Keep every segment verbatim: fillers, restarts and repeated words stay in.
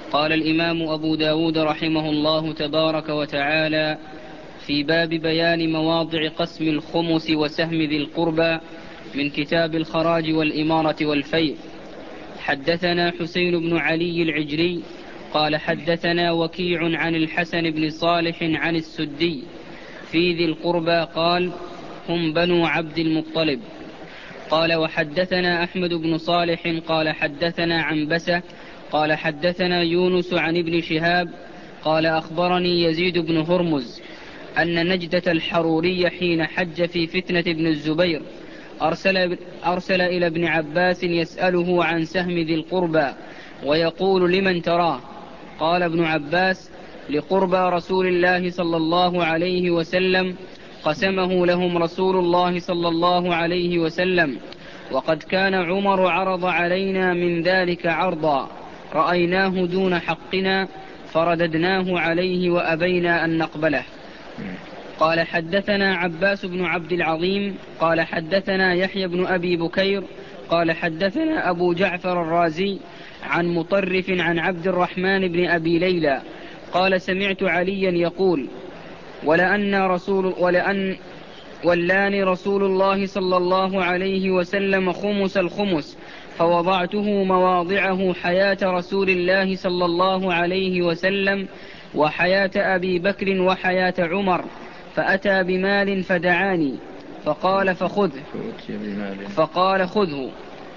قال الإمام أبو داود رحمه الله تبارك وتعالى في باب بيان مواضع قسم الخمس وسهم ذي القربى من كتاب الخراج والإمارة والفيء. حدثنا حسين بن علي العجلي قال حدثنا وكيع عن الحسن بن صالح عن السدي في ذي القربى قال هم بنو عبد المطلب. قال وحدثنا أحمد بن صالح قال حدثنا عنبسة قال حدثنا يونس عن ابن شهاب قال أخبرني يزيد بن هرمز أن نجدة الحروري حين حج في فتنة ابن الزبير أرسل, أرسل إلى ابن عباس يسأله عن سهم ذي القربى ويقول لمن تراه؟ قال ابن عباس لقربى رسول الله صلى الله عليه وسلم قسمه لهم رسول الله صلى الله عليه وسلم، وقد كان عمر عرض علينا من ذلك عرضا رأيناه دون حقنا فرددناه عليه وأبينا أن نقبله. قال حدثنا عباس بن عبد العظيم قال حدثنا يحيى بن أبي بكير قال حدثنا أبو جعفر الرازي عن مطرف عن عبد الرحمن بن أبي ليلى قال سمعت عليا يقول ولأن رسول ولأن ولاني رسول الله صلى الله عليه وسلم خمس الخمس فوضعته مواضعه حياة رسول الله صلى الله عليه وسلم وحياة أبي بكر وحياة عمر، فأتى بمال فدعاني فقال فخذه فقال خذه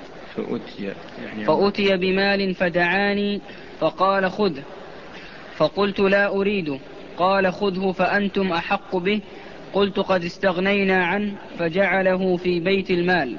فأتي, يعني فأتي بمال فدعاني فقال خذه فقلت لا أريده قال خذه فأنتم أحق به. قلت قد استغنينا عنه فجعله في بيت المال.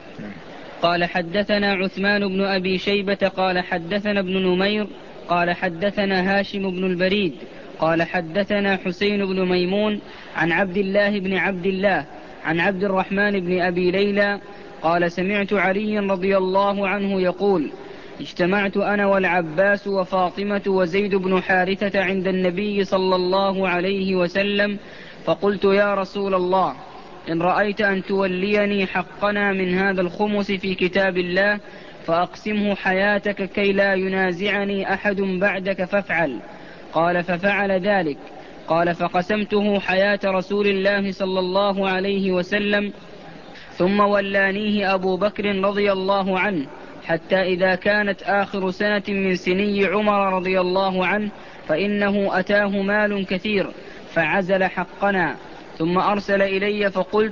قال حدثنا عثمان بن أبي شيبة قال حدثنا ابن نمير قال حدثنا هاشم بن البريد قال حدثنا حسين بن ميمون عن عبد الله بن عبد الله عن عبد الرحمن بن أبي ليلى قال سمعت علي رضي الله عنه يقول اجتمعت أنا والعباس وفاطمة وزيد بن حارثة عند النبي صلى الله عليه وسلم فقلت يا رسول الله إن رأيت أن توليني حقنا من هذا الخمس في كتاب الله فأقسمه حياتك كي لا ينازعني أحد بعدك فافعل. قال ففعل ذلك. قال فقسمته حياة رسول الله صلى الله عليه وسلم ثم ولانيه أبو بكر رضي الله عنه حتى إذا كانت آخر سنة من سني عمر رضي الله عنه فإنه أتاه مال كثير فعزل حقنا ثم أرسل إلي فقلت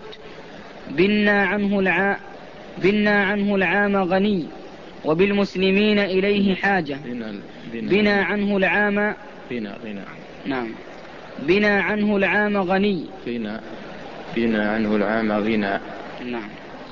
بنا عنه, الع... بنا عنه العام غني وبالمسلمين إليه حاجة. بنا, بنا, بنا عنه العام بنا, بنا. نعم بنا عنه العام غني بنا, بنا عنه العام غنى نعم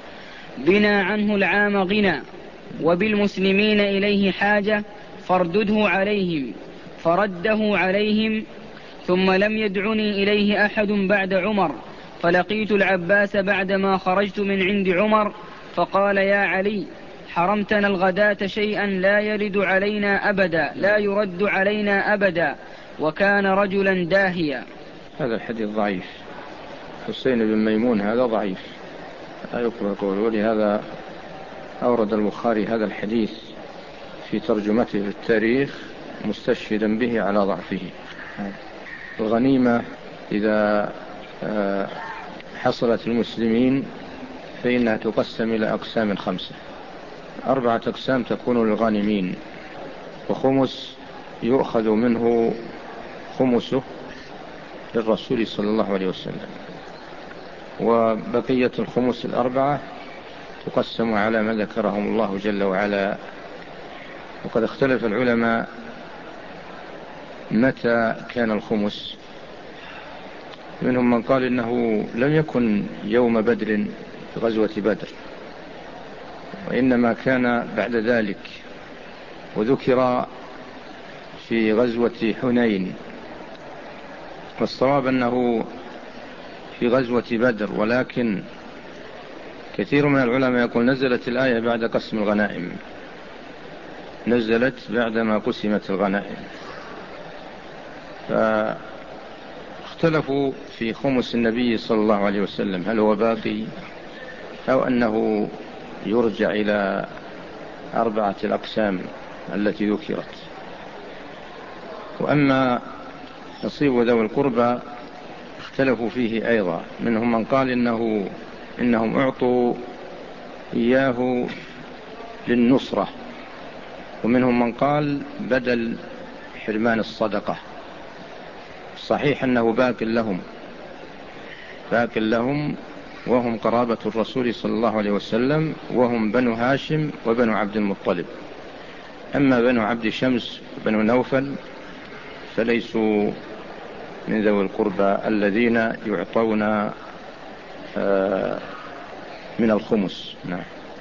بنا عنه العام غنى وبالمسلمين إليه حاجة فاردده عليهم فرده عليهم ثم لم يدعني إليه أحد بعد عمر. فلقيت العباس بعدما خرجت من عند عمر فقال يا علي حرمتنا الغداة شيئا لا يرد علينا أبدا لا يرد علينا أبدا وكان رجلا داهيا. هذا الحديث ضعيف. حسين بن ميمون هذا ضعيف لا يقبل قوله، ولهذا أورد البخاري هذا الحديث في ترجمته للتاريخ مستشهدا به على ضعفه. الغنيمة إذا حصلت المسلمين فإنها تقسم إلى أقسام خمسة، أربعة أقسام تكون للغانمين، وخمس يؤخذ منه خمسه للرسول صلى الله عليه وسلم، وبقية الخمس الأربعة تقسم على ما ذكرهم الله جل وعلا. وقد اختلف العلماء متى كان الخمس، منهم من قال إنه لم يكن يوم بدر في غزوة بدر، وإنما كان بعد ذلك، وذكر في غزوة حنين، والصواب أنه في غزوة بدر، ولكن كثير من العلماء يقول نزلت الآية بعد قسم الغنائم، نزلت بعدما قسمت الغنائم، فاختلفوا في خمس النبي صلى الله عليه وسلم هل هو باقي أو أنه يرجع إلى أربعة الأقسام التي ذكرت. وأما نصيب ذوي القربى اختلفوا فيه أيضا، منهم من قال إنه إنهم أعطوا إياه للنصرة، ومنهم من قال بدل حرمان الصدقة. صحيح أنه باق لهم باق لهم وهم قرابة الرسول صلى الله عليه وسلم، وهم بنو هاشم وبنو عبد المطلب. أما بنو عبد شمس وبنو نوفل فليسوا من ذوي القربى الذين يعطون من الخمس. نعم.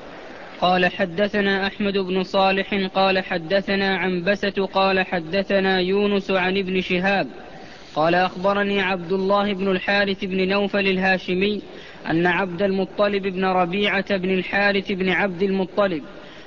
قال حدثنا أحمد بن صالح قال حدثنا عنبسة قال حدثنا يونس عن ابن شهاب قال أخبرني عبد الله بن الحارث بن نوفل الهاشمي أن عبد المطلب بن ربيعة بن الحارث بن عبد المطلب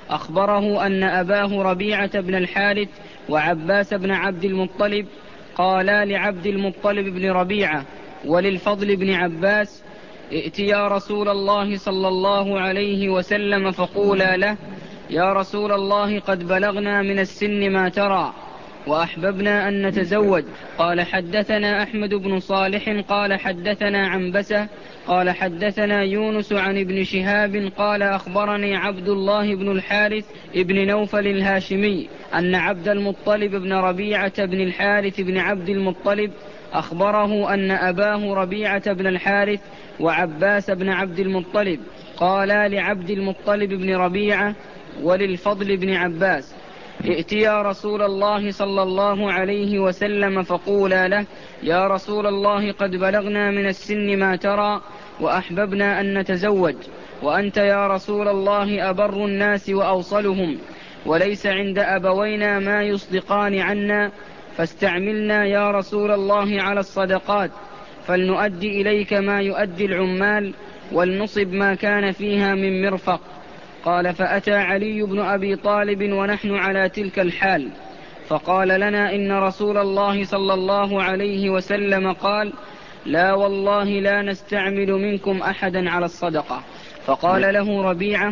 أخبره أن أباه ربيعة بن الحارث وعباس بن عبد المطلب قالا لعبد المطلب بن ربيعة وللفضل بن عباس: ائتيا رسول الله صلى الله عليه وسلم فقولا له: يا رسول الله قد بلغنا من السن ما ترى وأحببنا أن نتزوج. قال حدثنا أحمد بن صالح قال حدثنا عنبسة قال حدثنا يونس عن ابن شهاب قال أخبرني عبد الله بن الحارث ابن نوفل الهاشمي أن عبد المطلب بن ربيعة بن الحارث بن عبد المطلب أخبره أن أباه ربيعة بن الحارث وعباس بن عبد المطلب قالا لعبد المطلب بن ربيعة وللفضل بن عباس: ائتيا رسول الله صلى الله عليه وسلم فقولا له: يا رسول الله قد بلغنا من السن ما ترى وأحببنا أن نتزوج، وأنت يا رسول الله أبر الناس وأوصلهم، وليس عند أبوينا ما يصدقان عنا، فاستعملنا يا رسول الله على الصدقات، فلنؤدي إليك ما يؤدي العمال، ولنصب ما كان فيها من مرفق. قال: فأتى علي بن أبي طالب ونحن على تلك الحال، فقال لنا: إن رسول الله صلى الله عليه وسلم قال: لا والله لا نستعمل منكم أحدا على الصدقة. فقال له ربيعة: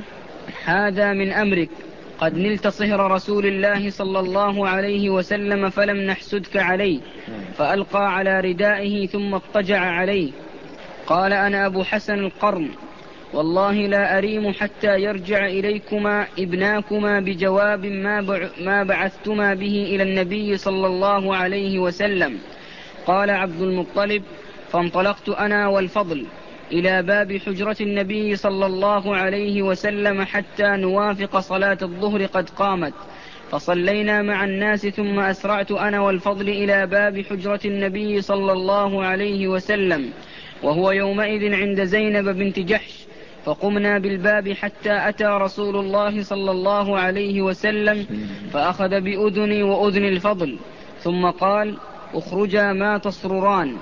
هذا من أمرك، قد نلت صهر رسول الله صلى الله عليه وسلم فلم نحسدك عليه. فألقى على ردائه ثم اضطجع عليه. قال: أنا أبو حسن القرن، والله لا أريم حتى يرجع إليكما ابناكما بجواب ما بعثتما به إلى النبي صلى الله عليه وسلم. قال عبد المطلب: فانطلقت أنا والفضل إلى باب حجرة النبي صلى الله عليه وسلم حتى نوافق صلاة الظهر قد قامت، فصلينا مع الناس، ثم أسرعت أنا والفضل إلى باب حجرة النبي صلى الله عليه وسلم، وهو يومئذ عند زينب بنت جحش، فقمنا بالباب حتى أتى رسول الله صلى الله عليه وسلم، فأخذ بأذني وأذن الفضل، ثم قال: اخرجا ما تصرران.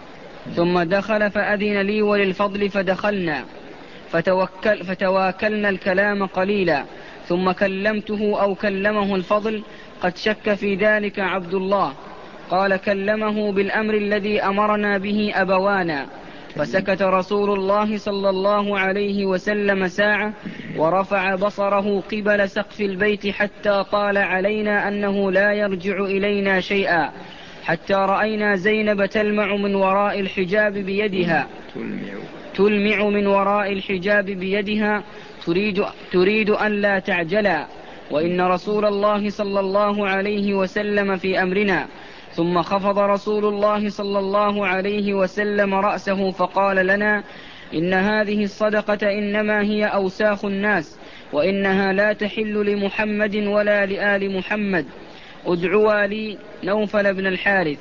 ثم دخل فأذن لي وللفضل فدخلنا، فتوكل فتواكلنا الكلام قليلا، ثم كلمته أو كلمه الفضل، قد شك في ذلك عبد الله. قال: كلمه بالأمر الذي أمرنا به أبوانا. فسكت رسول الله صلى الله عليه وسلم ساعة، ورفع بصره قبل سقف البيت حتى طال علينا أنه لا يرجع إلينا شيئا، حتى رأينا زينب تلمع من وراء الحجاب بيدها تلمع من وراء الحجاب بيدها تريد, تريد أن لا تعجلا، وإن رسول الله صلى الله عليه وسلم في أمرنا. ثم خفض رسول الله صلى الله عليه وسلم رأسه فقال لنا: إن هذه الصدقة إنما هي أوساخ الناس، وإنها لا تحل لمحمد ولا لآل محمد. ادعوا لي نوفل بن الحارث.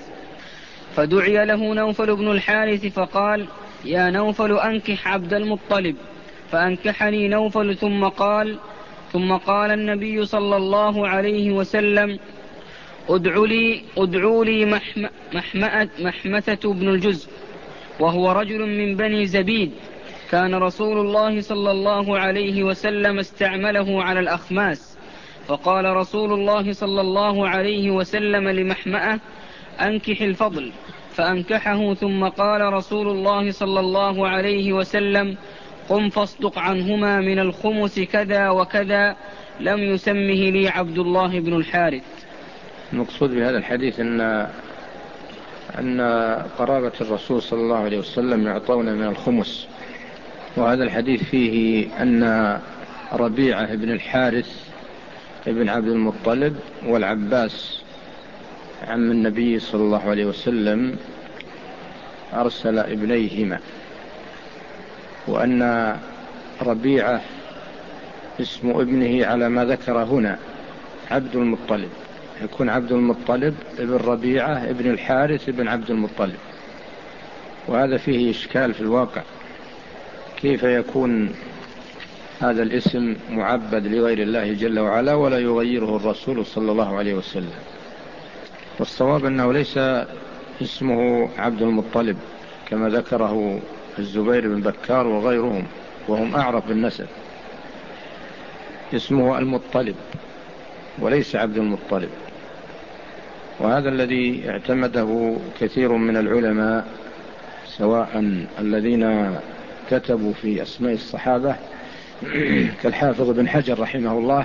فدعي له نوفل بن الحارث فقال: يا نوفل أنكح عبد المطلب. فأنكحني نوفل. ثم قال ثم قال النبي صلى الله عليه وسلم: ادعوا لي, ادعوا لي محم محمأة محمثة بن الجزء، وهو رجل من بني زبيد، كان رسول الله صلى الله عليه وسلم استعمله على الأخماس. فقال رسول الله صلى الله عليه وسلم لمحمأة: أنكح الفضل. فأنكحه. ثم قال رسول الله صلى الله عليه وسلم: قم فاصدق عنهما من الخمس كذا وكذا. لم يسمه لي عبد الله بن الحارث. المقصود بهذا الحديث أن أن قرابة الرسول صلى الله عليه وسلم يعطون من الخمس. وهذا الحديث فيه أن ربيعة بن الحارث ابن عبد المطلب والعباس عم النبي صلى الله عليه وسلم أرسل ابنيهما، وأن ربيعة اسم ابنه على ما ذكر هنا عبد المطلب، يكون عبد المطلب ابن ربيعة ابن الحارث ابن عبد المطلب. وهذا فيه إشكال في الواقع، كيف يكون هذا الاسم معبد لغير الله جل وعلا ولا يغيره الرسول صلى الله عليه وسلم؟ والصواب أنه ليس اسمه عبد المطلب كما ذكره الزبير بن بكار وغيرهم وهم أعرف بالنسب، اسمه المطلب وليس عبد المطلب. وهذا الذي اعتمده كثير من العلماء سواء الذين كتبوا في أسماء الصحابة كالحافظ بن حجر رحمه الله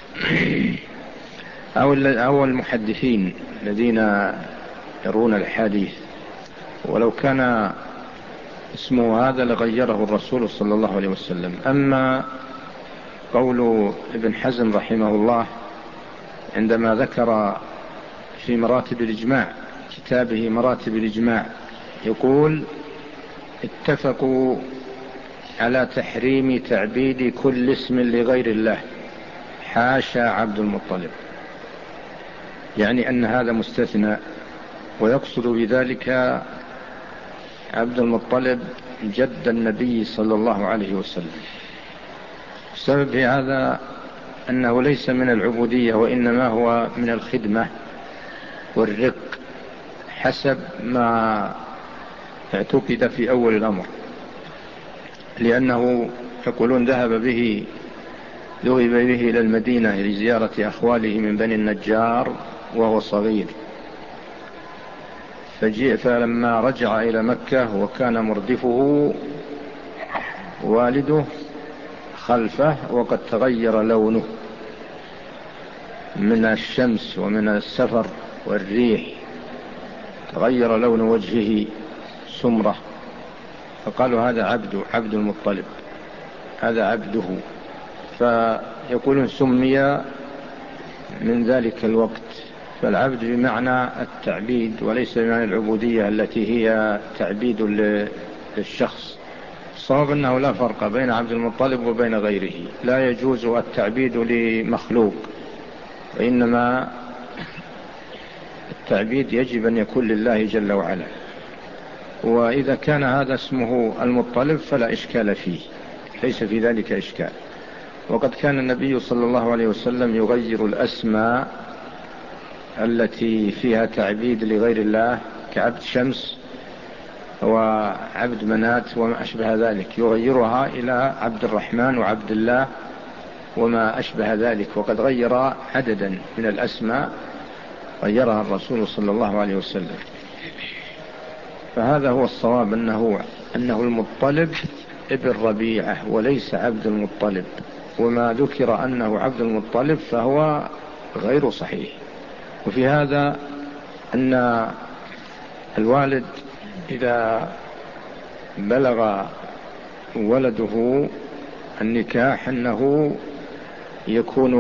أو المحدثين الذين يرون الحديث، ولو كان اسمه هذا لغيره الرسول صلى الله عليه وسلم. أما قول ابن حزم رحمه الله عندما ذكر في مراتب الإجماع كتابه مراتب الإجماع يقول: اتفقوا على تحريم تعبيد كل اسم لغير الله حاشا عبد المطلب، يعني أن هذا مستثنى، ويقصد بذلك عبد المطلب جد النبي صلى الله عليه وسلم. السبب في هذا أنه ليس من العبودية وإنما هو من الخدمة والرق حسب ما اعتقد في أول الأمر، لأنه يقولون ذهب به ذهب به إلى المدينة لزيارة أخواله من بني النجار وهو صغير، فجاء فلما رجع إلى مكة وكان مردفه والده خلفه وقد تغير لونه من الشمس ومن السفر والريح، تغير لون وجهه سمرة، فقالوا هذا عبد عبد المطلب، هذا عبده. فيقولون سمي من ذلك الوقت. فالعبد بمعنى التعبيد وليس بمعنى العبودية التي هي تعبيد للشخص. الصواب أنه لا فرق بين عبد المطلب وبين غيره، لا يجوز التعبيد لمخلوق، وإنما التعبيد يجب أن يكون لله جل وعلا. وإذا كان هذا اسمه المطلب فلا إشكال فيه، ليس في ذلك إشكال. وقد كان النبي صلى الله عليه وسلم يغير الأسماء التي فيها تعبيد لغير الله كعبد شمس وعبد منات وما أشبه ذلك، يغيرها إلى عبد الرحمن وعبد الله وما أشبه ذلك. وقد غير عددا من الأسماء غيرها الرسول صلى الله عليه وسلم. فهذا هو الصواب، أنه, أنه المطلب ابن ربيعة وليس عبد المطلب. وما ذكر أنه عبد المطلب فهو غير صحيح. وفي هذا أن الوالد إذا بلغ ولده النكاح أنه يكون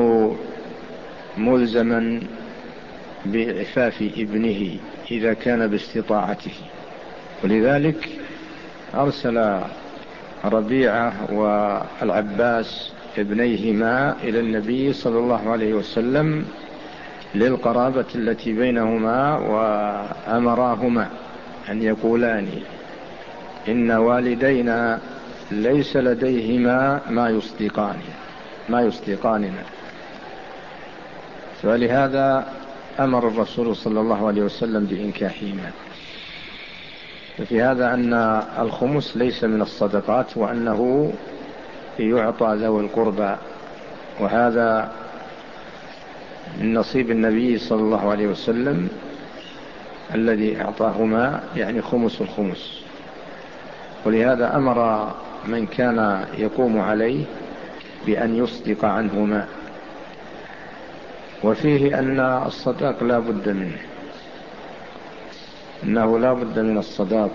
ملزما بإعفاف ابنه إذا كان باستطاعته، ولذلك أرسل ربيعة والعباس ابنيهما إلى النبي صلى الله عليه وسلم للقرابة التي بينهما، وأمراهما أن يقولان إن والدينا ليس لديهما ما يصدقان ما يصدقاننا. فلهذا أمر الرسول صلى الله عليه وسلم بإنكاحهما. ففي هذا أن الخمس ليس من الصدقات، وأنه يعطى ذوي القربى، وهذا من نصيب النبي صلى الله عليه وسلم الذي أعطاهما، يعني خمس الخمس. ولهذا أمر من كان يقوم عليه بأن يصدق عنهما. وفيه أن الصداق لا بد منه، أنه لا بد من الصداق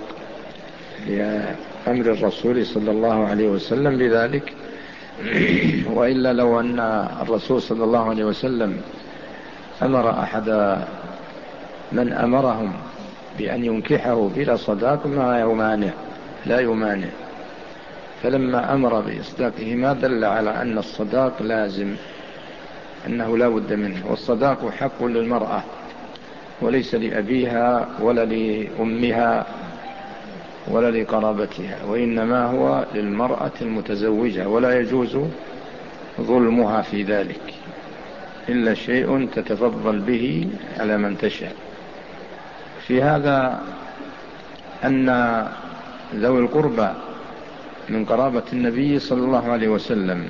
لأمر الرسول صلى الله عليه وسلم بذلك. وإلا لو أن الرسول صلى الله عليه وسلم أمر أحد من أمرهم بأن ينكحه بلا صداق ما يمانع لا يمانع، فلما أمر بإصداقه ما دل على أن الصداق لازم، أنه لا بد منه. والصداق حق للمرأة وليس لأبيها ولا لأمها ولا لقرابتها، وإنما هو للمرأة المتزوجة، ولا يجوز ظلمها في ذلك إلا شيء تتفضل به على من تشاء. في هذا أن ذوي القربى من قرابة النبي صلى الله عليه وسلم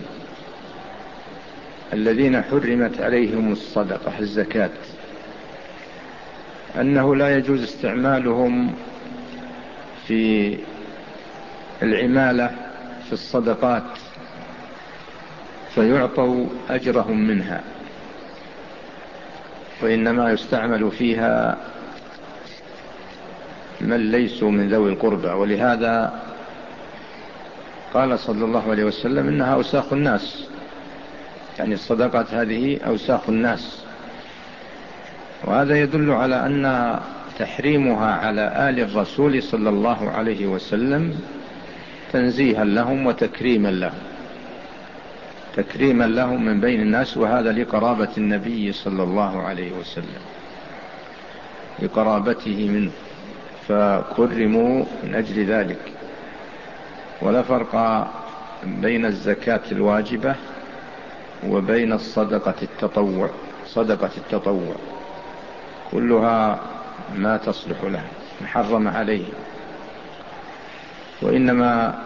الذين حرمت عليهم الصدقة الزكاة، أنه لا يجوز استعمالهم في العمالة في الصدقات فيعطوا أجرهم منها، وإنما يستعمل فيها من ليسوا من ذوي القربى. ولهذا قال صلى الله عليه وسلم إنها أوساخ الناس، يعني الصدقات هذه أوساخ الناس. وهذا يدل على أن تحريمها على آل الرسول صلى الله عليه وسلم تنزيها لهم وتكريما لهم، تكريما لهم من بين الناس، وهذا لقرابة النبي صلى الله عليه وسلم، لقرابته منه، فكرموا من أجل ذلك. ولا فرق بين الزكاة الواجبة وبين الصدقة التطوع. صدقة التطوع كلها ما تصلح له، محرم عليه، وإنما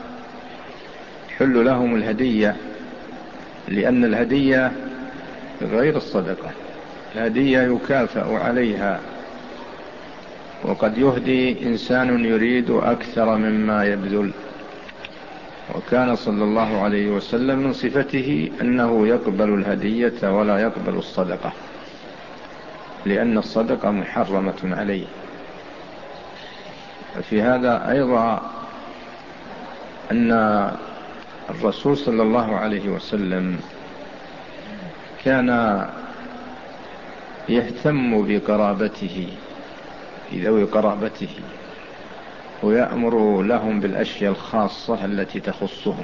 حل لهم الهدية، لأن الهدية غير الصدقة. الهدية يكافأ عليها، وقد يهدي إنسان يريد أكثر مما يبذل. وكان صلى الله عليه وسلم من صفته أنه يقبل الهدية ولا يقبل الصدقة، لأن الصدقة محرمة عليه. وفي هذا أيضا أن الرسول صلى الله عليه وسلم كان يهتم بقرابته، ذوي قرابته، ويأمر لهم بالأشياء الخاصة التي تخصهم.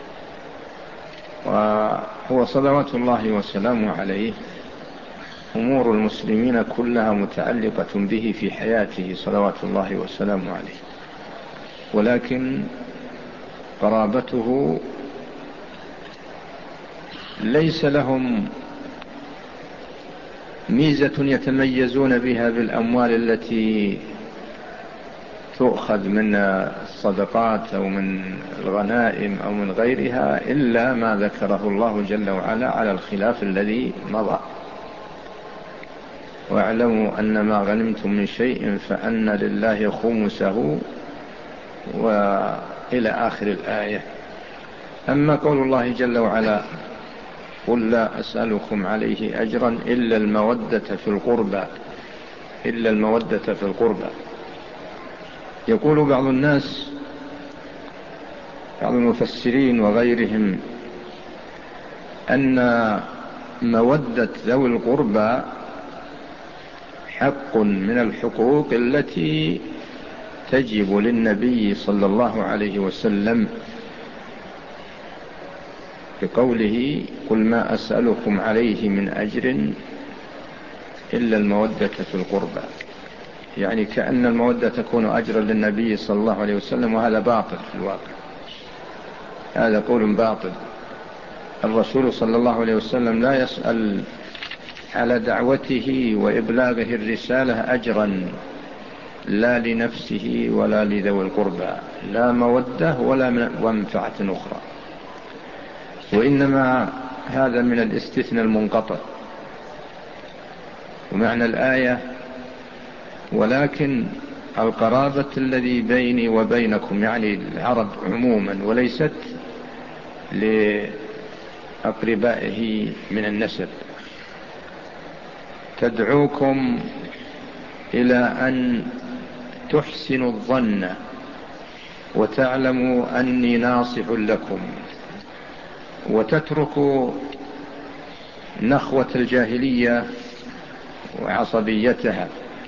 وهو صلوات الله وسلامه عليه أمور المسلمين كلها متعلقة به في حياته صلوات الله وسلامه عليه، ولكن قرابته ليس لهم ميزة يتميزون بها بالأموال التي تؤخذ من الصدقات أو من الغنائم أو من غيرها، إلا ما ذكره الله جل وعلا على الخلاف الذي مضى. واعلموا أن ما غنمتم من شيء فأن لله خمسه، وإلى آخر الآية. أما قول الله جل وعلا قل لا أسألكم عليه أجرا إلا المودة في القربى، إلا المودة في القربى، يقول بعض الناس، بعض المفسرين وغيرهم، أن مودة ذوي القربى حق من الحقوق التي تجب للنبي صلى الله عليه وسلم، بقوله قل ما أسألكم عليه من أجر إلا المودة في القربى، يعني كأن المودة تكون أجرا للنبي صلى الله عليه وسلم، وهذا باطل في الواقع، هذا قول باطل. الرسول صلى الله عليه وسلم لا يسأل على دعوته وإبلاغه الرسالة أجرا، لا لنفسه ولا لذوي القربى، لا مودة ولا منفعة أخرى، وإنما هذا من الاستثناء المنقطع. ومعنى الآية ولكن القرابة الذي بيني وبينكم، يعني العرب عموما، وليست لأقربائه من النسب. تدعوكم إلى أن تحسنوا الظن وتعلموا أني ناصح لكم، وتتركوا نخوة الجاهلية وعصبيتها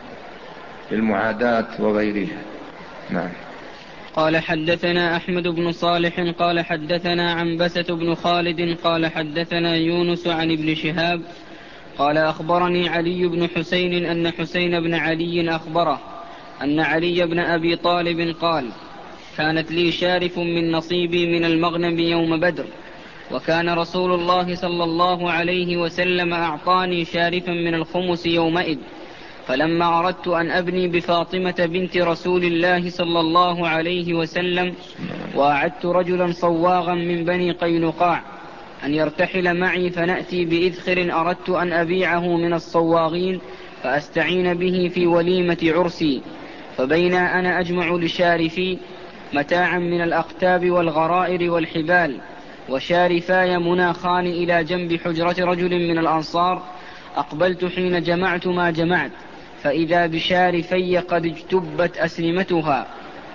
المعاداة وغيرها. نعم. قال حدثنا أحمد بن صالح قال حدثنا عنبسة بن خالد قال حدثنا يونس عن ابن شهاب قال أخبرني علي بن حسين أن حسين بن علي أخبره أن علي بن أبي طالب قال: كانت لي شارف من نصيبي من المغنم يوم بدر، وكان رسول الله صلى الله عليه وسلم أعطاني شارفا من الخمس يومئذ، فلما أردت أن أبني بفاطمة بنت رسول الله صلى الله عليه وسلم وأعدت رجلا صواغا من بني قينقاع أن يرتحل معي فنأتي بإذخر أردت أن أبيعه من الصواغين فأستعين به في وليمة عرسي، فبينا أنا أجمع لشارفي متاعا من الأقتاب والغرائر والحبال وشارفاي مناخان إلى جنب حجرة رجل من الأنصار، أقبلت حين جمعت ما جمعت فإذا بشارفي قد اجتبت أسنمتها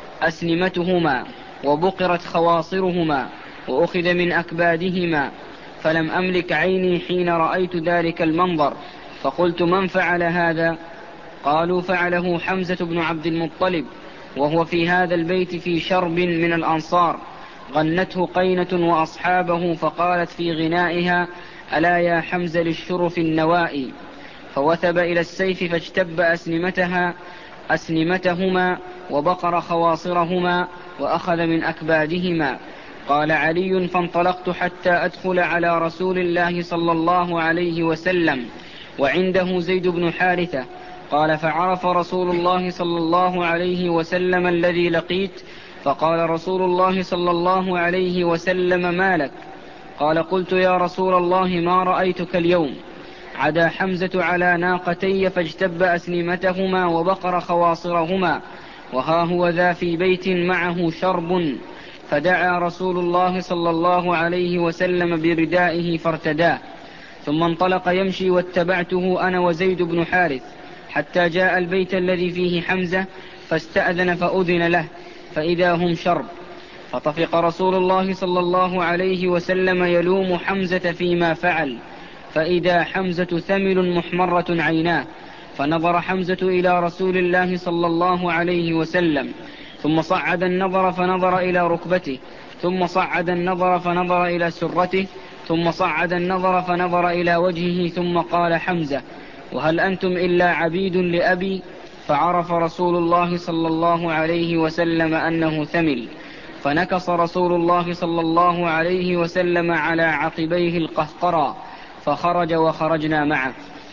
أسنمتهما وبقرت خواصرهما وأخذ من أكبادهما، فلم أملك عيني حين رأيت ذلك المنظر، فقلت: من فعل هذا؟ قالوا: فعله حمزة بن عبد المطلب، وهو في هذا البيت في شرب من الأنصار، غنته قينة وأصحابه، فقالت في غنائها: ألا يا حمزة للشرف النوائي، فوثب إلى السيف فاجتب أسنمتها أسنمتهما وبقر خواصرهما وأخذ من أكبادهما. قال علي: فانطلقت حتى أدخل على رسول الله صلى الله عليه وسلم وعنده زيد بن حارثة. قال: فعرف رسول الله صلى الله عليه وسلم الذي لقيت، فقال رسول الله صلى الله عليه وسلم: ما لك؟ قال: قلت: يا رسول الله ما رأيتك اليوم. عدا حمزة على ناقتي فاجتب أسنمتهما وبقر خواصرهما، وها هو ذا في بيت معه شرب، فدعا رسول الله صلى الله عليه وسلم بردائه فارتداه، ثم انطلق يمشي واتبعته أنا وزيد بن حارث حتى جاء البيت الذي فيه حمزة، فاستأذن فأذن له، فإذا هم شرب، فطفق رسول الله صلى الله عليه وسلم يلوم حمزة فيما فعل، فإذا حمزة ثمل محمرة عيناه، فنظر حمزة إلى رسول الله صلى الله عليه وسلم، ثم صعد النظر فنظر إلى ركبته، ثم صعد النظر فنظر إلى سرته، ثم صعد النظر فنظر إلى وجهه، ثم قال: حمزة، وهل أنتم إلا عبيد لأبي؟ فعرف رسول الله صلى الله عليه وسلم أنه ثمل، فنكص رسول الله صلى الله عليه وسلم على عقبيه القهقرى، فخرج وخرجنا معه.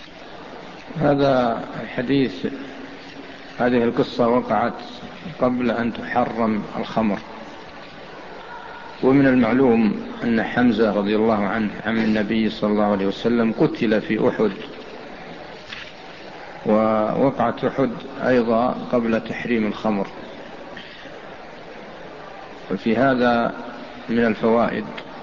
هذا الحديث، هذه القصة وقعت قبل أن تحرم الخمر، ومن المعلوم أن حمزة رضي الله عنه عم النبي صلى الله عليه وسلم قتل في أحد، ووقعت أحد أيضا قبل تحريم الخمر. وفي هذا من الفوائد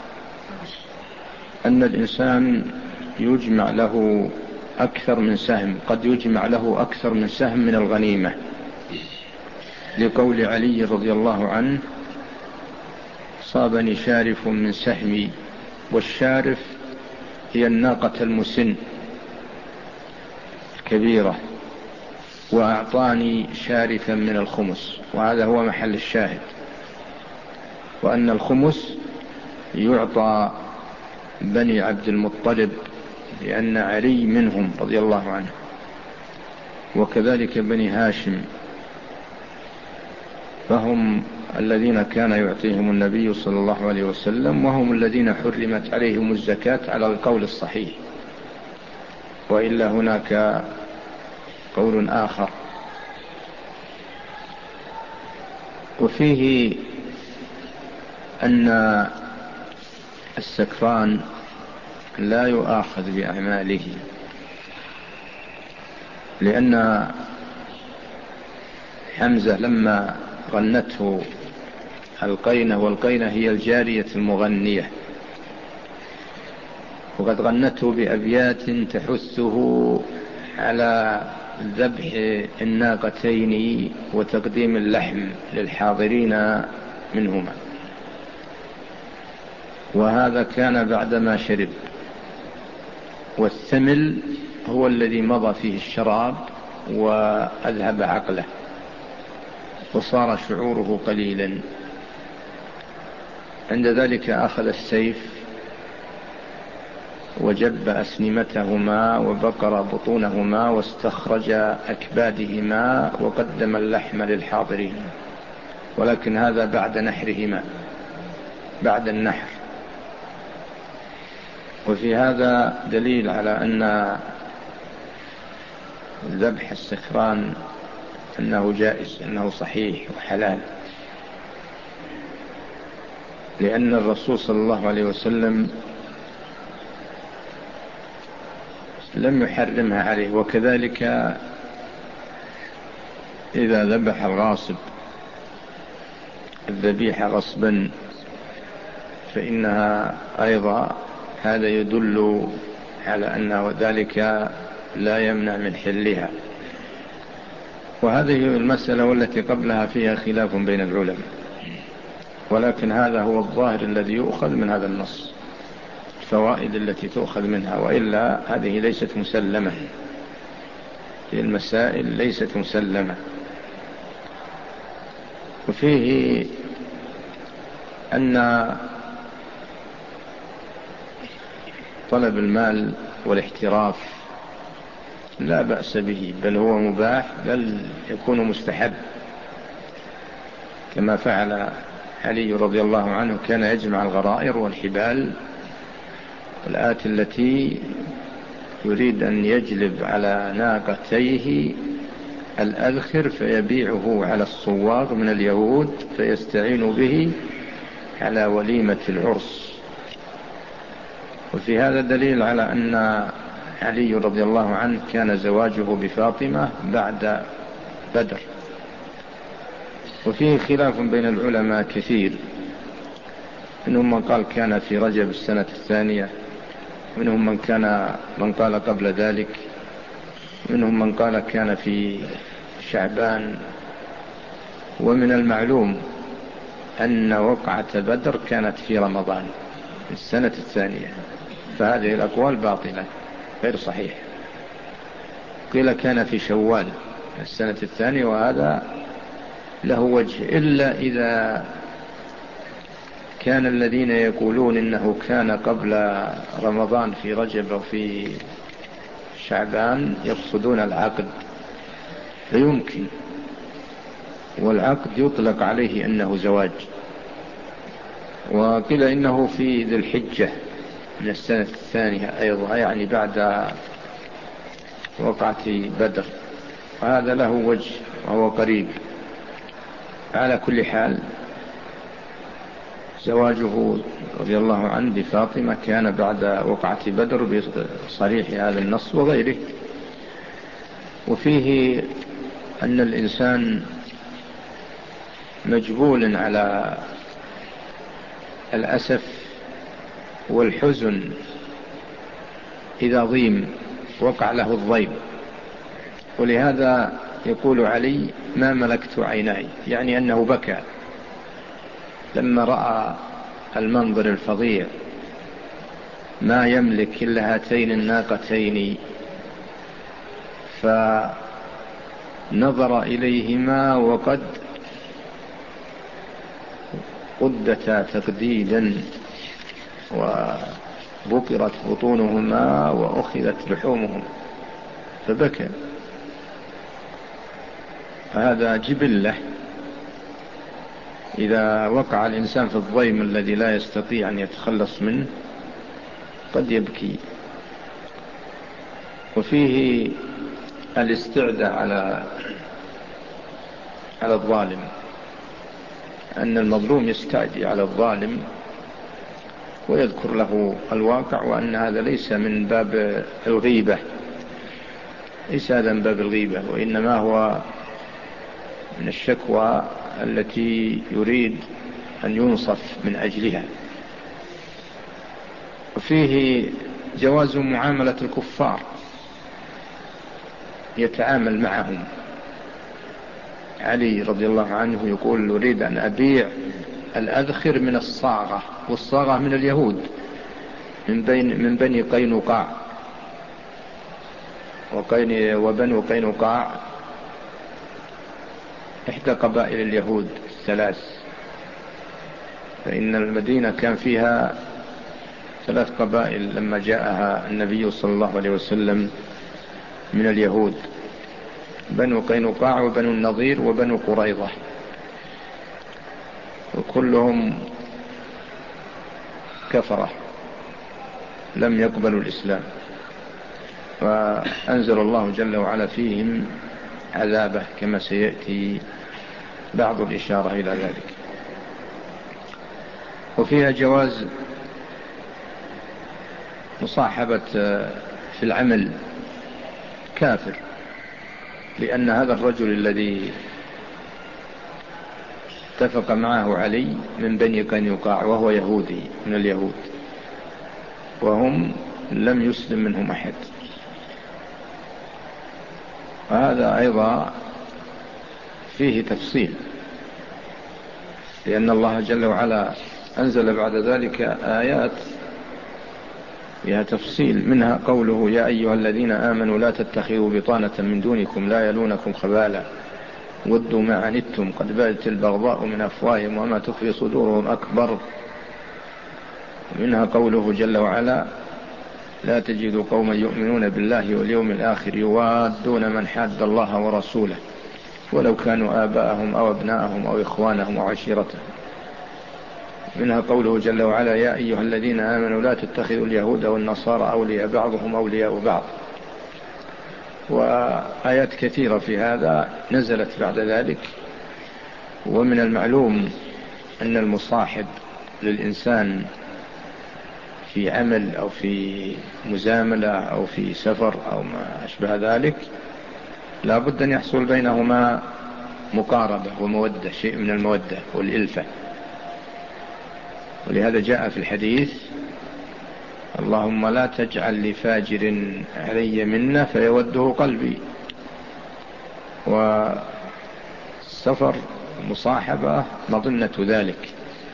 أن الإنسان يجمع له أكثر من سهم، قد يجمع له أكثر من سهم من الغنيمة، لقول علي رضي الله عنه: صابني شارف من سهمي، والشارف هي الناقة المسن كبيرة، وأعطاني شارفا من الخمس، وهذا هو محل الشاهد، وأن الخمس يعطى بني عبد المطلب لأن علي منهم رضي الله عنه، وكذلك بني هاشم، فهم الذين كان يعطيهم النبي صلى الله عليه وسلم، وهم الذين حرمت عليهم الزكاة على القول الصحيح، وإلا هناك قول آخر. وفيه أن السكران لا يؤاخذ بأعماله، لأن حمزة لما غنته القينة، والقينة هي الجارية المغنية، وقد غنته بأبيات تحثه على ذبح الناقتين وتقديم اللحم للحاضرين منهما، وهذا كان بعدما شرب، والثمل هو الذي مضى فيه الشراب وأذهب عقله وصار شعوره قليلا. عند ذلك أخذ السيف وجب أسنمتهما وبقر بطونهما واستخرج أكبادهما وقدم اللحم للحاضرين، ولكن هذا بعد نحرهما، بعد النحر. وفي هذا دليل على أن ذبح السكران أنه جائز، أنه صحيح وحلال، لأن الرسول صلى الله عليه وسلم لم يحرمها عليه. وكذلك إذا ذبح الغاصب الذبيحة غصبا فإنها أيضا هذا يدل على أن ذلك لا يمنع من حلها. وهذه المسألة والتي قبلها فيها خلاف بين العلماء، ولكن هذا هو الظاهر الذي يؤخذ من هذا النص، الفوائد التي تؤخذ منها، وإلا هذه ليست مسلمة، في المسائل ليست مسلمة. وفيه أن طلب المال والاحتراف لا بأس به، بل هو مباح، بل يكون مستحب، كما فعل علي رضي الله عنه، كان يجمع الغرائر والحبال والآت التي يريد أن يجلب على ناقتيه الأذخر فيبيعه على الصواغ من اليهود فيستعين به على وليمة العرس. وفي هذا دليل على أن علي رضي الله عنه كان زواجه بفاطمة بعد بدر. وفيه خلاف بين العلماء كثير، منهم من قال كان في رجب السنة الثانية، منهم من كان من قال قبل ذلك، منهم من قال كان في شعبان. ومن المعلوم أن وقعة بدر كانت في رمضان السنة الثانية، فهذه الأقوال باطلة غير صحيح. قيل كان في شوال السنة الثانية، وهذا له وجه، إلا إذا كان الذين يقولون إنه كان قبل رمضان في رجب أو في شعبان يقصدون العقد، فيمكن، والعقد يطلق عليه أنه زواج. وقيل إنه في ذي الحجة من السنة الثانية أيضا، يعني بعد وقعة بدر، وهذا له وجه وهو قريب. على كل حال زواجه رضي الله عنه بفاطمة كان بعد وقعة بدر بصريح هذا النص وغيره. وفيه أن الإنسان مجبول على الأسف والحزن إذا ضيم وقع له الضيم، ولهذا يقول علي ما ملكت عيناي، يعني أنه بكى لما رأى المنظر الفظيع، ما يملك إلا هاتين الناقتين، فنظر إليهما وقد قدتا تقديدا وبقرت بطونهما وأخذت لحومهم، فبكى. هذا جبلة، إذا وقع الإنسان في الضيم الذي لا يستطيع أن يتخلص منه قد يبكي. وفيه الاستعداء على على الظالم، أن المظلوم يستعدي على الظالم ويذكر له الواقع، وأن هذا ليس من باب الغيبة، ليس هذا من باب الغيبة، وإنما هو من الشكوى التي يريد أن ينصف من أجلها. وفيه جواز معاملة الكفار، يتعامل معهم. علي رضي الله عنه يقول أريد أن أبيع الأذخر من الصاغة، والصاغة من اليهود من, بين من بني قينقاع، وبنو قينقاع إحدى قبائل اليهود الثلاث، فإن المدينة كان فيها ثلاث قبائل لما جاءها النبي صلى الله عليه وسلم من اليهود: بنو قينقاع وبنو النضير وبنو قريظة، وكلهم كفرة لم يقبلوا الإسلام، فأنزل الله جل وعلا فيهم عذابه كما سيأتي بعض الإشارة إلى ذلك. وفيها جواز مصاحبة في العمل كافر، لأن هذا الرجل الذي اتفق معه علي من بني قينقاع وهو يهودي من اليهود، وهم لم يسلم منهم أحد. وهذا أيضا فيه تفصيل، لأن الله جل وعلا أنزل بعد ذلك آيات فيها تفصيل، منها قوله: يا أيها الذين آمنوا لا تتخذوا بطانة من دونكم لا يلونكم خبالا ودوا ما عنتم قد بدت البغضاء من أفواههم وما تخفي صدورهم أكبر. منها قوله جل وعلا: لا تجد قوما يؤمنون بالله واليوم الآخر يوادون من حاد الله ورسوله ولو كانوا آباءهم أو أبناءهم أو إخوانهم أو عشيرتهم. منها قوله جل وعلا: يا أيها الذين آمنوا لا تتخذوا اليهود والنصارى أولياء بعضهم أولياء بعض. وآيات كثيرة في هذا نزلت بعد ذلك. ومن المعلوم أن المصاحب للإنسان في عمل أو في مزاملة أو في سفر أو ما أشبه ذلك لا بد أن يحصل بينهما مقاربة ومودة، شيء من المودة والإلفة. ولهذا جاء في الحديث: اللهم لا تجعل لفاجر علي منا فيوده قلبي. والسفر مصاحبة مظنة ذلك.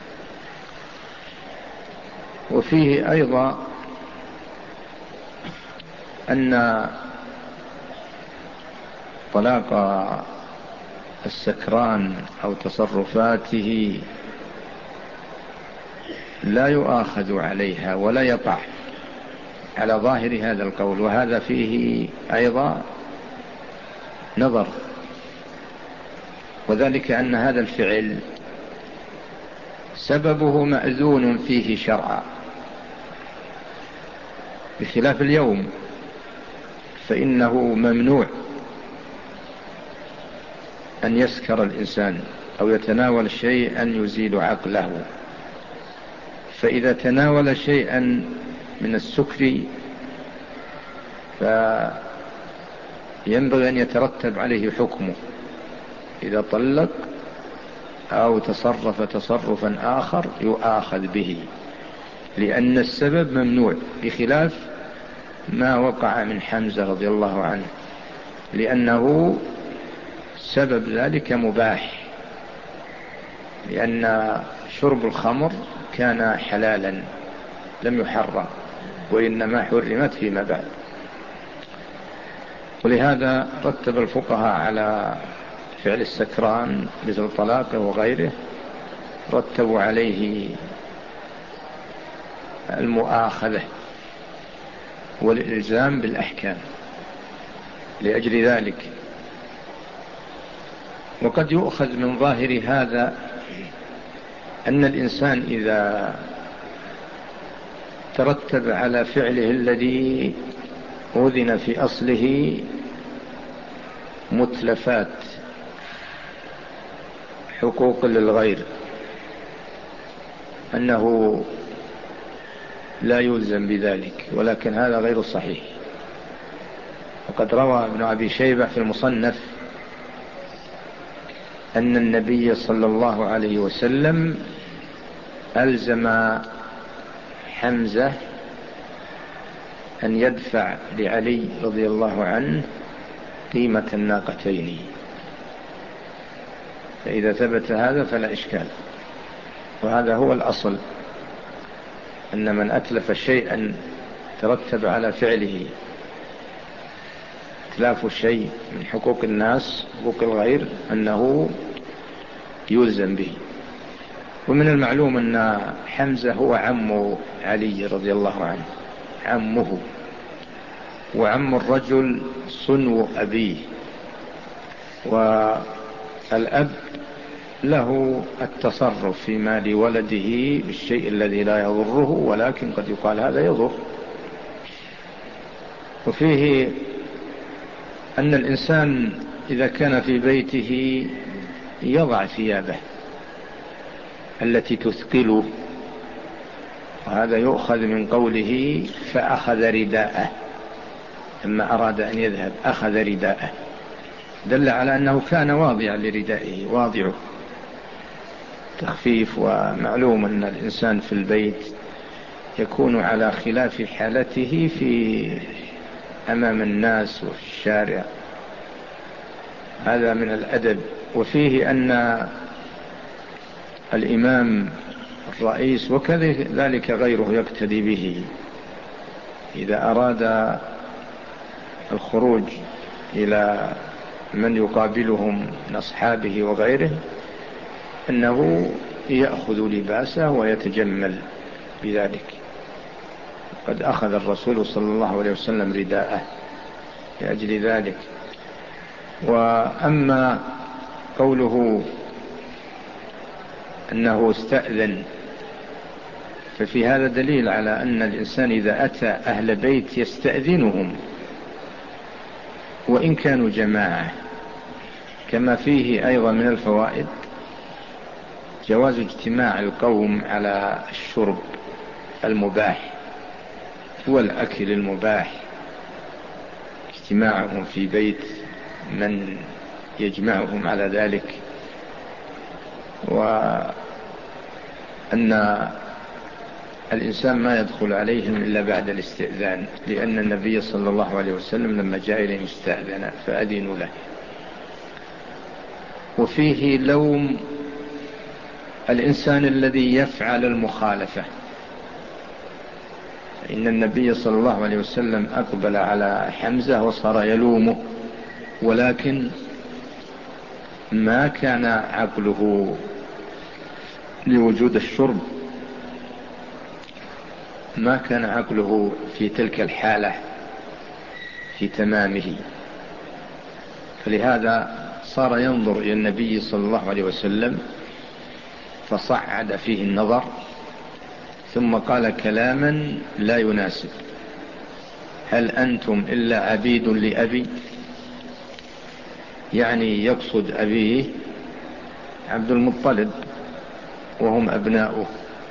وفيه أيضا أن طلاق السكران أو تصرفاته لا يؤاخذ عليها ولا يقع على ظاهر هذا القول، وهذا فيه أيضا نظر، وذلك أن هذا الفعل سببه مأذون فيه شرعا، بخلاف اليوم فإنه ممنوع أن يسكر الإنسان أو يتناول شيئا يزيل عقله. فإذا تناول شيئا من السكر فينبغي أن يترتب عليه حكمه، إذا طلق أو تصرف تصرفا آخر يؤاخذ به، لأن السبب ممنوع، بخلاف ما وقع من حمزة رضي الله عنه، لأنه سبب ذلك مباح، لأن شرب الخمر كان حلالا لم يحرم، وإنما حرمت فيما بعد. ولهذا رتب الفقهاء على فعل السكران مثل طلاقه وغيره، رتبوا عليه المؤاخذة والإلزام بالأحكام لأجل ذلك. وقد يؤخذ من ظاهر هذا أن الإنسان إذا ترتب على فعله الذي أذن في أصله متلفات حقوق للغير أنه لا يلزم بذلك، ولكن هذا غير صحيح. وقد روى ابن أبي شيبة في المصنف أن النبي صلى الله عليه وسلم ألزم حمزة أن يدفع لعلي رضي الله عنه قيمة الناقتين. فإذا ثبت هذا فلا إشكال، وهذا هو الأصل، أن من أتلف شيئا ترتب على فعله إتلاف الشيء من حقوق الناس، حقوق الغير، أنه يلزم به. ومن المعلوم أن حمزة هو عم علي رضي الله عنه، عمه، وعم الرجل صنو أبيه، والأب له التصرف في مال ولده بالشيء الذي لا يضره، ولكن قد يقال هذا يضر. وفيه أن الإنسان إذا كان في بيته يضع ثيابه التي تثقله، وهذا يؤخذ من قوله فأخذ رداءه، لما أراد أن يذهب أخذ رداءه، دل على أنه كان واضعا لردائه، واضعه تخفيف. ومعلوم أن الإنسان في البيت يكون على خلاف حالته في أمام الناس وفي الشارع، هذا من الأدب. وفيه أن الإمام الرئيس وكذلك غيره يقتدي به إذا أراد الخروج إلى من يقابلهم من أصحابه وغيره، أنه يأخذ لباسه ويتجمل بذلك. قد أخذ الرسول صلى الله عليه وسلم رداءه لأجل ذلك. وأما قوله أنه استأذن، ففي هذا دليل على أن الإنسان إذا أتى أهل بيت يستأذنهم وإن كانوا جماعة. كما فيه أيضا من الفوائد جواز اجتماع القوم على الشرب المباح والأكل المباح، اجتماعهم في بيت من يجمعهم على ذلك، وأن الإنسان ما يدخل عليهم إلا بعد الاستئذان، لأن النبي صلى الله عليه وسلم لما جاء إليهم استأذن فأذنوا له. وفيه لوم الإنسان الذي يفعل المخالفة، إن النبي صلى الله عليه وسلم أقبل على حمزة وصار يلومه، ولكن ما كان عقله لوجود الشرب، ما كان عقله في تلك الحالة في تمامه، فلهذا صار ينظر إلى النبي صلى الله عليه وسلم فصعد فيه النظر، ثم قال كلاما لا يناسب: هل أنتم إلا عبيد لأبي؟ يعني يقصد أبيه عبد المطلب وهم أبناؤه،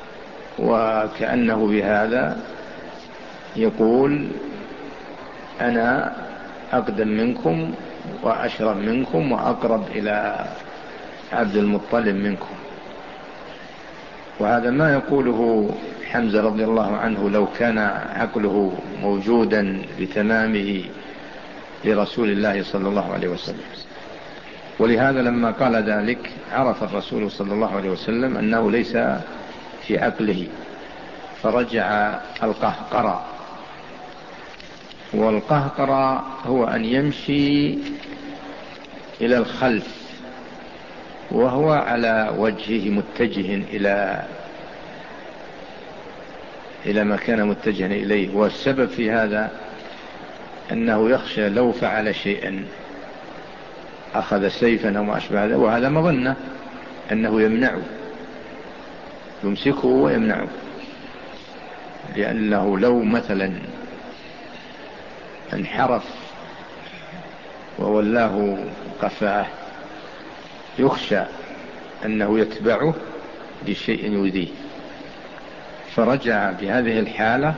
وكأنه بهذا يقول أنا أقدم منكم وأشرف منكم وأقرب إلى عبد المطلب منكم. وهذا ما يقوله حمزة رضي الله عنه لو كان عقله موجودا بتمامه لرسول الله صلى الله عليه وسلم. ولهذا لما قال ذلك عرف الرسول صلى الله عليه وسلم أنه ليس في عقله، فرجع القهقرة. والقهقرة هو أن يمشي إلى الخلف وهو على وجهه متجه إلى إلى ما كان متجها إليه. والسبب في هذا أنه يخشى لو فعل شيئا، أخذ سيفا أو ما أشبه هذا، وهذا مظنة أنه يمنعه، يمسكه ويمنعه، لأنه لو مثلا انحرف وولاه قفاه يخشى أنه يتبعه لشيء يؤذيه، فرجع بهذه الحالة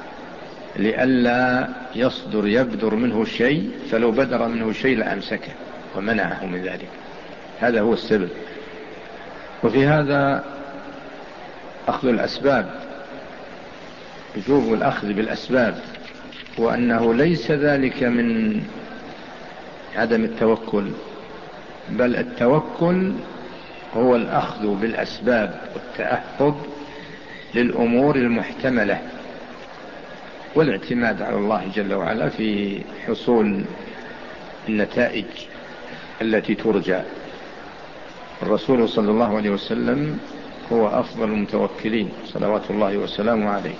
لئلا يصدر يبدر منه شيء، فلو بدر منه شيء لأمسكه ومنعه من ذلك. هذا هو السبب. وفي هذا أخذ الأسباب، وجوب الأخذ بالأسباب، وأنه ليس ذلك من عدم التوكل، بل التوكل هو الأخذ بالأسباب والتأهب للأمور المحتملة والاعتماد على الله جل وعلا في حصول النتائج التي ترجى. الرسول صلى الله عليه وسلم هو أفضل المتوكلين صلوات الله وسلامه عليه.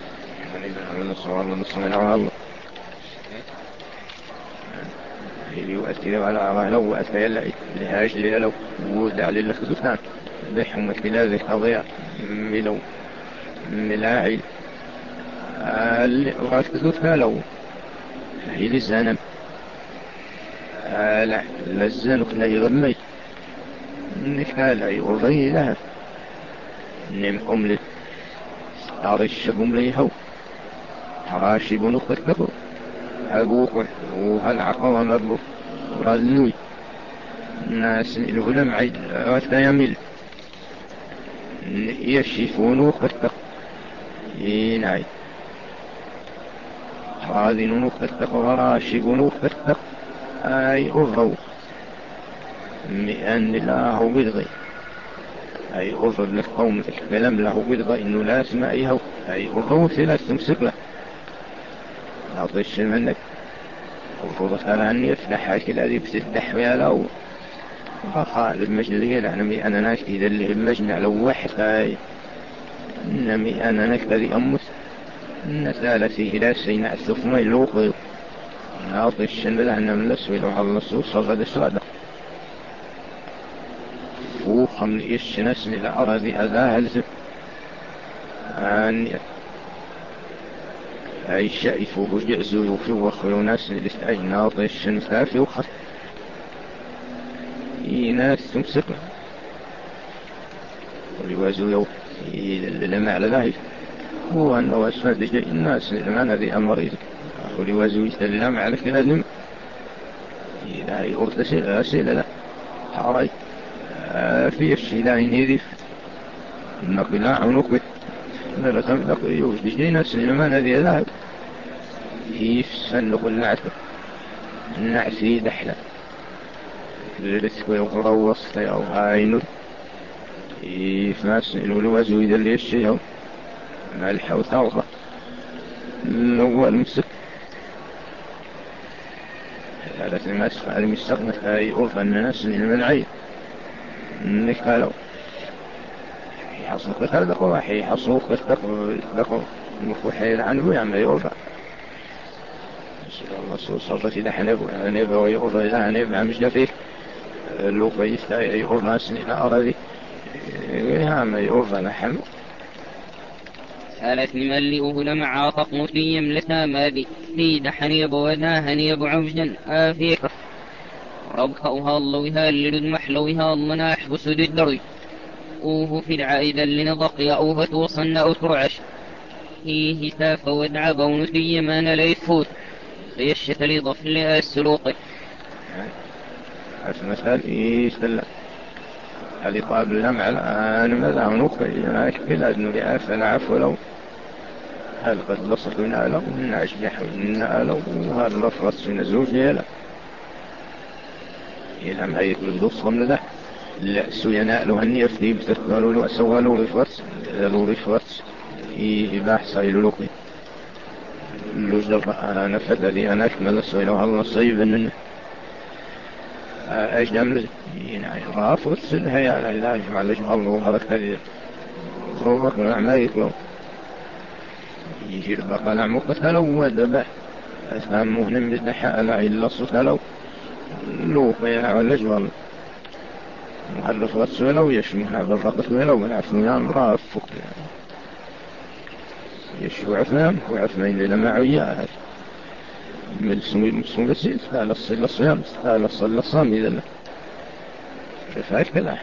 يؤثر على عمله وأثيل لهاج للو ودع للخذفان بحمة كلازك أضيع ملو ملاعي الخذفان لو هي لسانا لا لزانك لا يغمي نكالا يغضي لها نمكم لك أرشبهم ليهو حراشب نخذكم أبوك وهالعقوة مبروك رزوي الناس الهلم عيد وتيمل يشفون وخذكم ينعي راذن وخذكم وراشب وخذكم أي أرضو مئن الله بضغي أي أرضو لك قومك فلم له بضغي إنه لا اسمائه أي أرضو ثلاث تمسك له أعطيش منك وفوضت على أن يفتحك الذي بتفتح وياله فقال المجلية لأنمي أنا ناشي إذا اللي المجمع لو واحد هاي إنمي أنا نكذي أمس نسالتي إلى سيناء الثفمي لوقي أعطيش لأنه من الأسوي لو على النصوص صغد السادة فوقا لإيش نسل الأراضي أذاها الزب أن أي شايف وجعزو يوفي وخلو ناس لستعي ناطي الشنفافي وخط إي ناس تمسك ولوازو يوفي لما على ذلك هو أنه أسفاد جاي الناس لما هذه أمريض ولوازو يسلم على كلام إذا يغرد أسئلة أسئلة لا حراي في الشيلين هذي النقلاع ونقبت لا تملك يوجد جاي ناس لما هذه ذهب كيف سنق النعث النعثي دحلة للسك ويقروص أو هاينو كيف ناس الولوازو إذا اللي الشيء ملح وثوضة الأول مسك ثلاثة مسك هذه مستقنة هاي أوفى الناس من العين إنك قالوا يحصلك تردقوا وحي يحصلوك تردقوا المفوحي عنه يعمل يوفى الرسول صلى الله عليه وسلم حنب ونب ويغفر إذا هنب عمش فيه اللوق يستعي يغفر ناس إلى أرضي يهام يغفر لحم سالت لملئه لمع عاطق مسليم لساما ذي في دحنيب وداهنيب عوجا آفيك ربكوها اللوها اللي محلوها المناح بسد الدري أوه في العائدة لنضق يأوه توصن أترعش هيه ساف ودعب ونسي ما نليفوت خيشت لضف لها السلوق عشان مثال يستلم هذه قابل لمع الآن ماذا نقل يناشكل أدنو لعاف العفو لو هل قد لصق ناله نعشجح ناله وهل لفرص نزوج يلا يلعم هيك بالضصة من ذا لأسو يناله هنيف دي بتتقالوا له أسوى له رفرص له رفرص يباح صيل لقي اللجر أنا نفذ ذي أنا أكمل الصيل الله صيب أنه أجمل يعني رافض سلها يا لا يجمع لجمع الله وهرك هذه صورك ونعمائك له يجير بقى نعمك تلو ودبه أسامه نمت نحاء لا إلا الصتلو لو فيها والجوال محلف غسولو يشمها بالرقص ولو من عثمان رافق يشو عثمان وعثمان لما عياها من سمو بسيط قال الصل الصيام قال الصل الصام إذا لا كيف كذا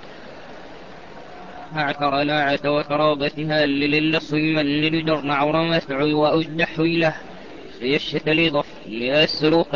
أعثر لاعة وكرابتها اللي للصيما اللي لجرن عور مسعي وأجدح له ليشت لضف لأسلوق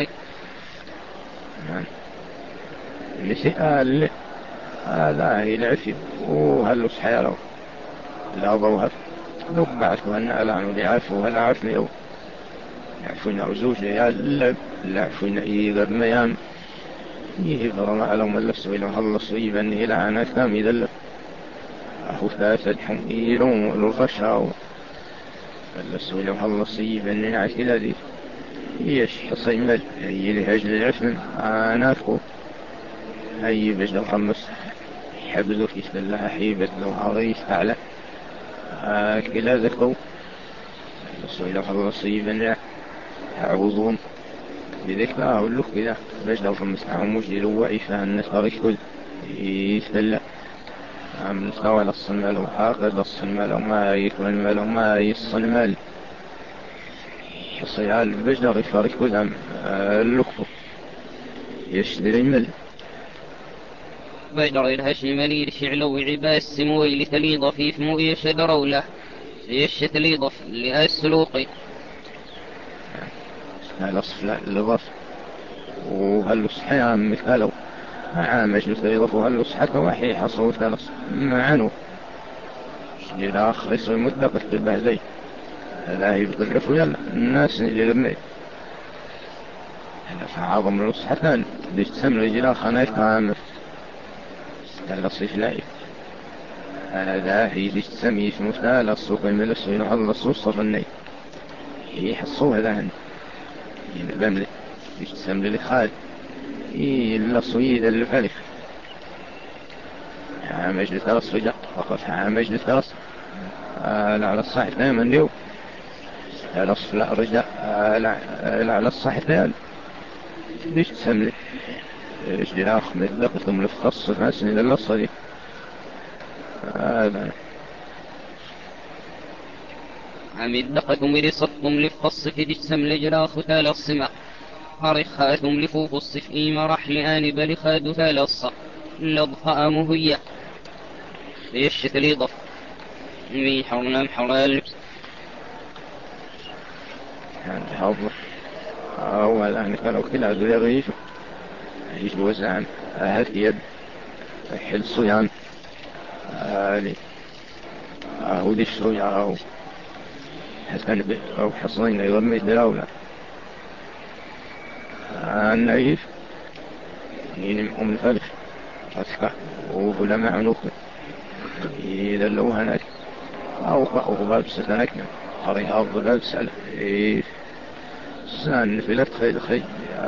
لسئال هذا هي العفي وهلوس حياله لا ضوهر نبعث وأن ألعنوا لعفو ولا عفني أو يعفونا عزوج يا اللب العفو إذا الميام يهبر على ملس إلى هلص يبني إلى عنا ثام يدل أخو ثاسد حميلون والغشاو ملس إلى هلص يبني عشي ذي يشح صيمل هي لهجل العفن آناتكو هي بجد خمس حبذو في سبيل حيبت لو هاريس أعلى كلا ذكو ملس إلى هلص يبني تعوضون بذلك لا أقول لك كذا بجد خمس عموش للوعي فالناس أريكل يسبيل عم نسوى للصنمال وحاقد الصنمال وما يكون المال وما يصنمال حصيال بجد غفارك كذا اللقف يشدر المل بجر الهشم مليل شعلو عباس السموي لتليض في فمو يشدروا له يشتليض لأسلوقي هذا الصفلاء اللغف وهلو صحيان مثالو عامش لتليض وهلو صحك وحي حصو ثالث معنو شديد آخر يسوي مدة تبع زي هذا يبقى يلا الناس اللي يرمي هذا فعظم الصحتان اللي تسمى الجلاء خانات كامل هذا الصيف لايف هذا هي تسمي اسمه ثالث الصوف الملس وينحل الصوص الني هي حصوها ذهن ينبملي تسمى للخال هي اللصويد اللي فالف مجلس ثلاث رجع وقف مجلس ثلاث لا على الصحة دائما اليوم لا لا رجع لا على الصحة دائما ليش تسملي ايش دي اخ مدقتم لفقص ناس من اللصة دي هذا عمدقكم ورصتكم لفقص في جسم لجراخ ثال الصمع هرخاتم لفوق الصف مرح لآن بلخاد ثال الصف لضفاء مهية ليشت لضف ميحرنا محرى اللبس يعني حاضر أولا أنك لو كلا ذو يغيش يجي وزعا أهد يد حل صيان آلي أهودي الشوية أو حسن به أو حصين يرمي دلاولا النعيف ينم أم الفلح أسكع وفلما عنوك إذا لو هناك أو قباب ستنكنا حريها الضلال سأل إيه سان في لك خير خير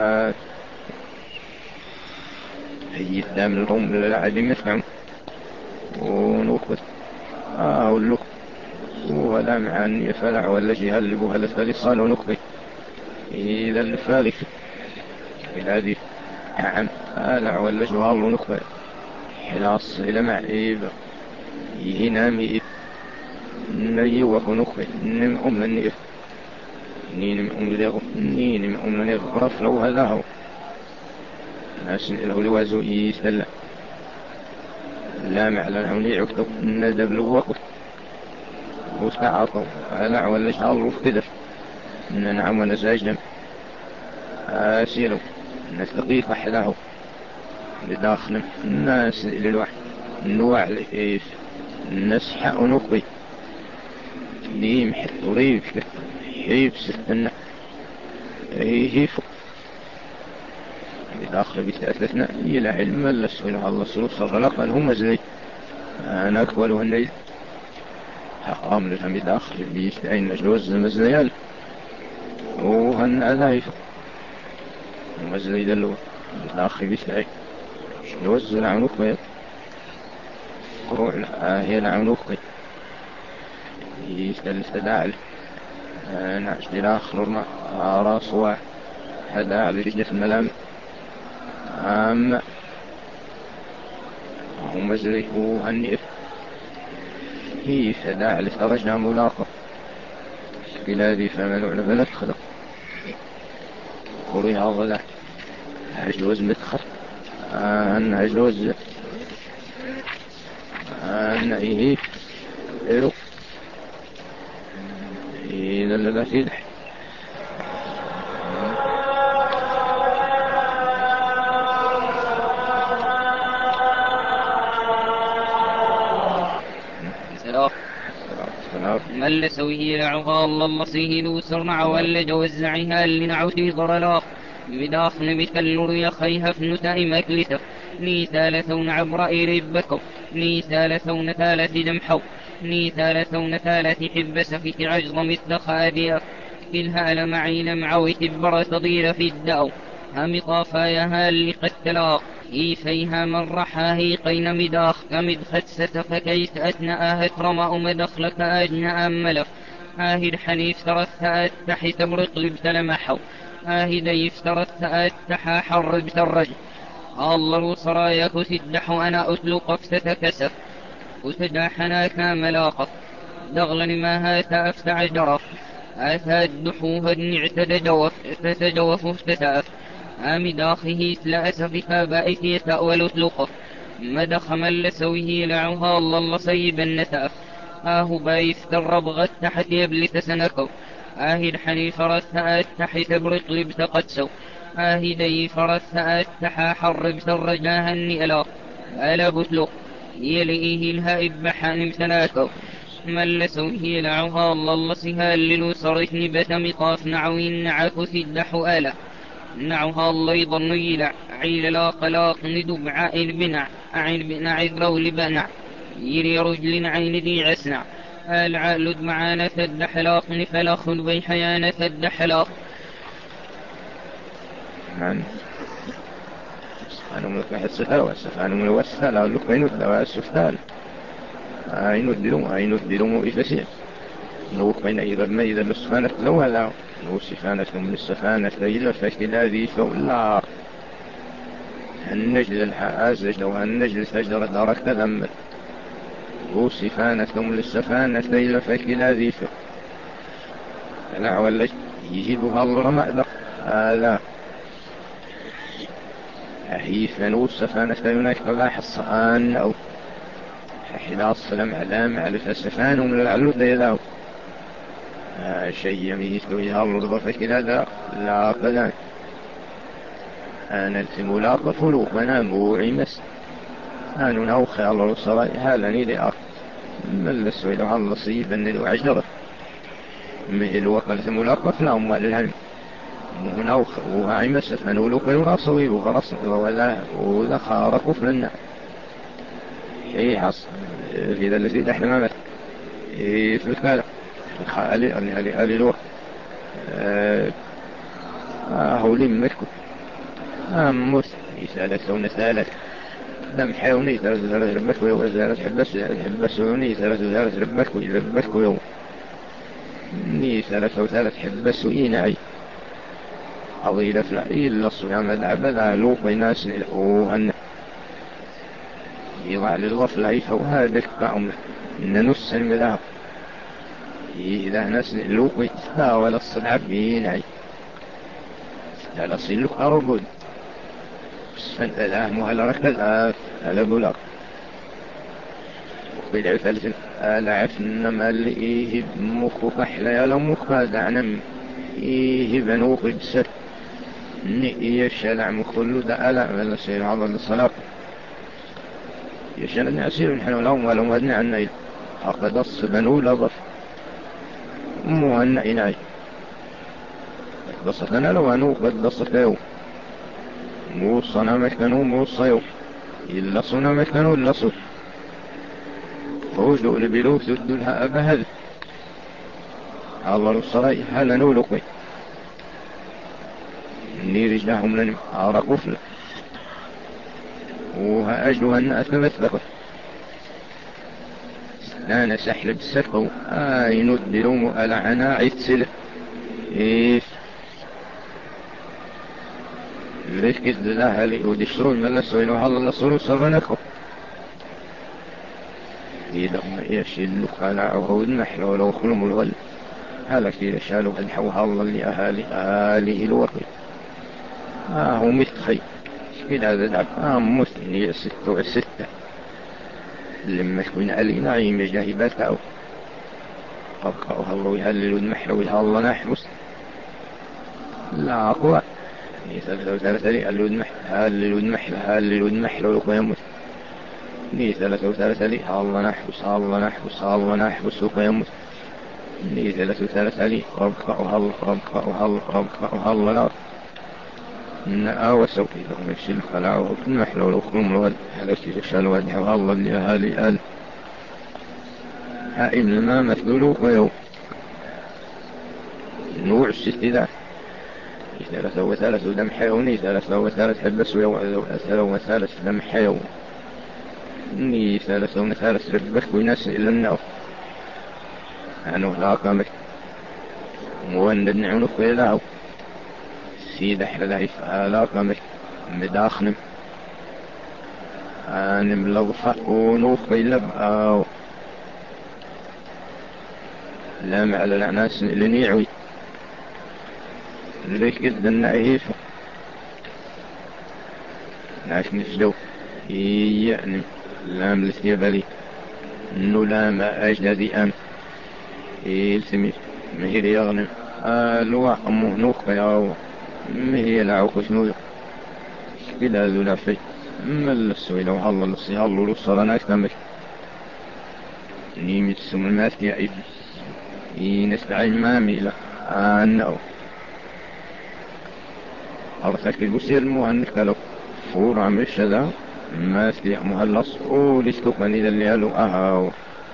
هي الدام الأم للعدم يفهم ونوخذ آه واللق ولا معان يفلع ولا جهال لبوها لفالي صالوا نقضي إذا الفالك الذي عن آلع ولا جوال ونقضي حلاص إلى معيب يهنامي ني وخنقضي نم أم النيف نين أم لغو نين أم لغو رفلو هذا هو ناس له لوازو يسلع لا معلن هوني عكتو ندب لوقت وستعطوا ألع ولا شعر وفتدف ننعم ونساجم أسيروا نستقيق أحلاه لداخل الناس للوحي نوع لإيش نسحق ونقضي نيم حتو ريب حيب ستنا هيفو لداخل بتأثثنا إلى علم اللسوله الله صلى الله عليه هم زي أنا أكبره النيل حقام لهم داخل بيستعين مجلوز المزليال وهن أذايف المزلي دلو داخل بيستعين مجلوز العنوك بيض قروع هي العنوك يستل استداعل نعش داخل رمى راس واحد هذا على رجلة الملام أما ومزلي وهنئف هي فداع لثرجنا ملاقة بلادي فمنع لبنت خلق قريها ضلع هجوز متخر أن هجوز أن إيه إيرو إذا للا تدح مل سويه عغال الله سيه ذو سرنع ولا جوزعها اللي نعوتي ضرلا بداخن بتلر يخيها فنتا مكلسة ني ثالثون عبر إربكو ني ثالثون ثالث دمحو ني ثالثون ثالث حبس في عجر مثل خادية كلها لمعين معوي تبر صدير في الدأو هم طافايها اللي قد تلاق إي فيها من رحاه قين مداخ كمد خدسة فكيس أثناءها ترمى مدخلك أجنى أملف آهد حنيف ترث أتحي تبرق لبتلمحو آهد يفترث أتحى حر بترجل الله صرايك سدح أنا أتلق افتتكسف وتداحنا كاملاقف دغلن ما هات أفتع جرف أثى الدحوه النعتد جوف فتجوف افتتاف آم داخه سلأسف كابائك يتأول تلقف مدخ من لسويه لعوها الله سيب النتاف آه بايف تربغت تحت يبلت سنكو آهد حنيف رث أتحي تبرق لبت قدسو آهدي فرث أتحى حرب سرجاها النئلا ألا بتلق يلئيه الهائب بحان امتناكو من لسويه لعوها الله سهال للوسرك نبت مطاف نعوين نعكس الدحو آلا نعوها الله يظن يلع عيل لا قلاق ندب عائل بنع عين بنع عذرو لبنع يري رجل عين ذي عسنع العقل معانا الدحلاق نفلخ بيحيانة الدحلاق نعم. أنا ملك السفال والسفال من الوسفال أقولك ما ينود دواء السفال أين دلوم أين دلوم إفسير نوك من إذا ما إذا السفانة لو هلا نو سفانة من السفانة إذا فكلا ذي فولا النجل الحازج والنجل شجرة درك تذمر وسفانة من السفانة إذا فكلا ذي فولا لا ولا يجيبها الرمى لا هي فنو السفانة هناك فلاح الصآن أو حلاص فلم علام على السفان ومن العلود يلاو آه شيء يميث ويها الرضا فكلا لا لا قلان أنا التمولاق فلوق منام وعمس أنا نوخي الله الصلاة هالني لأخ من لسوي له الله صيبا وعجرة مثل وقل تمولاق فلهم للهم ونوخ وعمس فنولوك الرصوي وغرص ولا وذا خارق فلنا شيء حص في ذا الذي نحن ما في الكلام الخالي اللي هلي هلي الوقت هو لمتكم أمس يسالتون ثالث لم حيوني ثلاث ثلاث ربك وثلاث حبس حبسوني ثلاث ثلاث ربك وربك ويوم ني ثلاث وثلاث حبس وإينعي أضيل فلعي الصيام العبد لوق بيناس وهن يضع للغفلة يفوها ذكرهم إن نص المذهب إذا ناس لوق ولا الصلعب ينعي لا صلك أربد فانت لا مهلا ركز على بلاق بدع ثالث ألا عفنما اللي إيه مخك أحلى يلا مخك دعنم إيه بنوق بسر نئي الشلع مخلو دا ألا ولا سير عضل الصلاة يشان النعسير نحن لهم ولهم ودنا عنا أقد الصبنو لضف مهنا إناي بصتنا لو أنو قد بصتاو موصنا مكانو موصيو إلا صنا مكانو إلا صد فوجدوا لبلو سدوا لها أبهل الله الصلاة هل نولقي إني رجلهم لن أعرقوا فلا وهأجلوا أن أثبت لكم لا نسحل بالسكو آي ندلوم ألا عناعي السلف إيه ركز لله لي ودشرون من لسوين وحال الله صلو سرنكم إذا هم يشلوا خلعه النحل ولو خلم الول هلا كي شالوا الحوها الله لأهالي آله الوقت آه هو متخي كده هذا العب آه مثني الستة والستة لما تكون علي نعيم جاهبات أو أبقى الله يهلل النحل ويها الله نحمس لا أقوى ثلاثة وثلاثة لي هلل النحل هلل النحل هلل النحل ويقوى يموت ني ثلاثة وثلاثة لي الله نحبس الله نحبس الله نحبس ويقوى يموت ني ثلاثة وثلاثة لي ربك وهل ربك وهل ربك وهل لا إن آوسوا إذا مشي الخلاع ونحن لو خلوم الواد هلك يشال واد الله لأهالي آل هائم لما مثلوا ويو نوع الستداء ثلاثة وثالث دم حيواني ثلاثة وثالث حبس ويو ثلاثة وثالث دم حيوان إني ثلاثة وثالث ربك وناس إلى النار أنه لا قامك موند نعنف إلى سيد حلالي فلا قامك مداخنم أنا ملغفة ونوف إلى أو لام على الناس اللي نيعوي ليش قد النعيف نعيش نفسدو يعني لام لسيبالي إنه لام أجدادي أم يلسمي مهير يغنم الواح أمه نوخ ياو مهي لعوك شنو بلا ذو لا شيء ما السوي لو الله لصي الله لصر أنا أكتمك نيمي تسمى الماس يا إيب ينستعين مامي لا أنه أرسك البسير المهنك لو فور عم الشذا ما استيح مهلص ولستوكني ذا اللي قالوا أهاو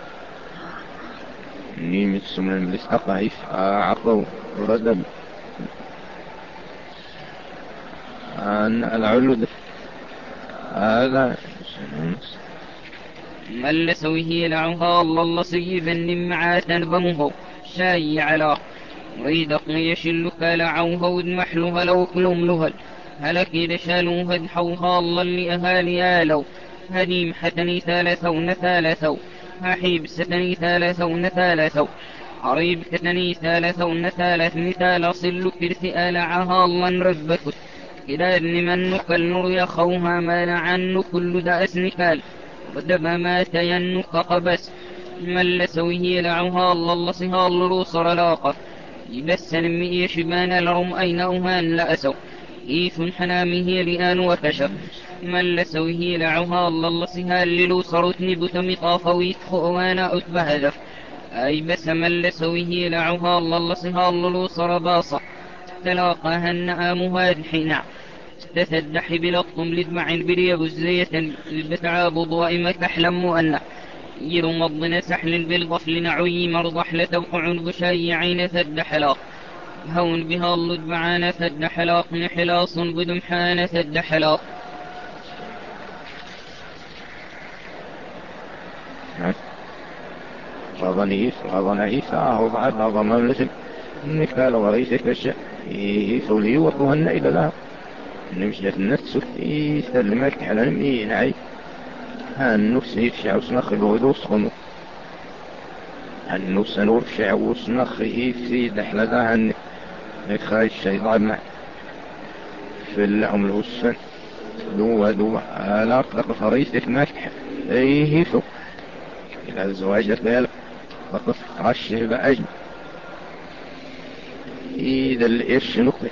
نيمي تسمى الملس أقعيف أعقو ردب أن العلود هذا مل سويه لعها الله صيبا لمعا تنبمه شاي على وإذا يشل فلعوها ودمحلها لو كلهم لهل هلك لشالوها دحوها الله لأهالي آلو هديم حتني ثالثون ثالثو حيب ستني ثالثون ثالثو عريب كتني ثالثون ثالث مثال صل كرث ألعها الله نربكت إذا ابن من نقل نر يخوها ما لعن كل دأس نكال ودب ما تينك قبس مل سويه لعوها الله صها الله صر لاقف يبس نمي شبان لرم أين أوهان لأسو إيث حنامه لآن وفشر مل سويه لعوها الله صها اللي صرتني بتمطاف ويتخ وانا أتبهذف أي بس مل سويه لعوها الله صها الله صر باصة تلاقاها النعام الحين تتدح بلطم لدمع البري والزية البتعاب ضائمة تحلم مؤنة يرم الضن سحل بالغفل نعوي مرضح لتوقع بشاي عين تدحلاق هون بها اللدبعان تدحلاق نحلاص بدمحان تدحلاق غضنيف غضنيف أهو بعد غضن مملسك نكال وريسك الشيء يثولي وطوهن إلى الله نمشي النفس يسلمك حلال ينعي هالنفس يفشع وسنخ الودوس خنو هالنفس نرفشع وسنخ يفسي دحلتها هنك يخاي الشيطان معي في اللعم الهسن دوا دوا لا أطلق فريسك مكح ايه فوق إلى الزواج ذلك فقط عشه بأجل إذا الإرش نقطة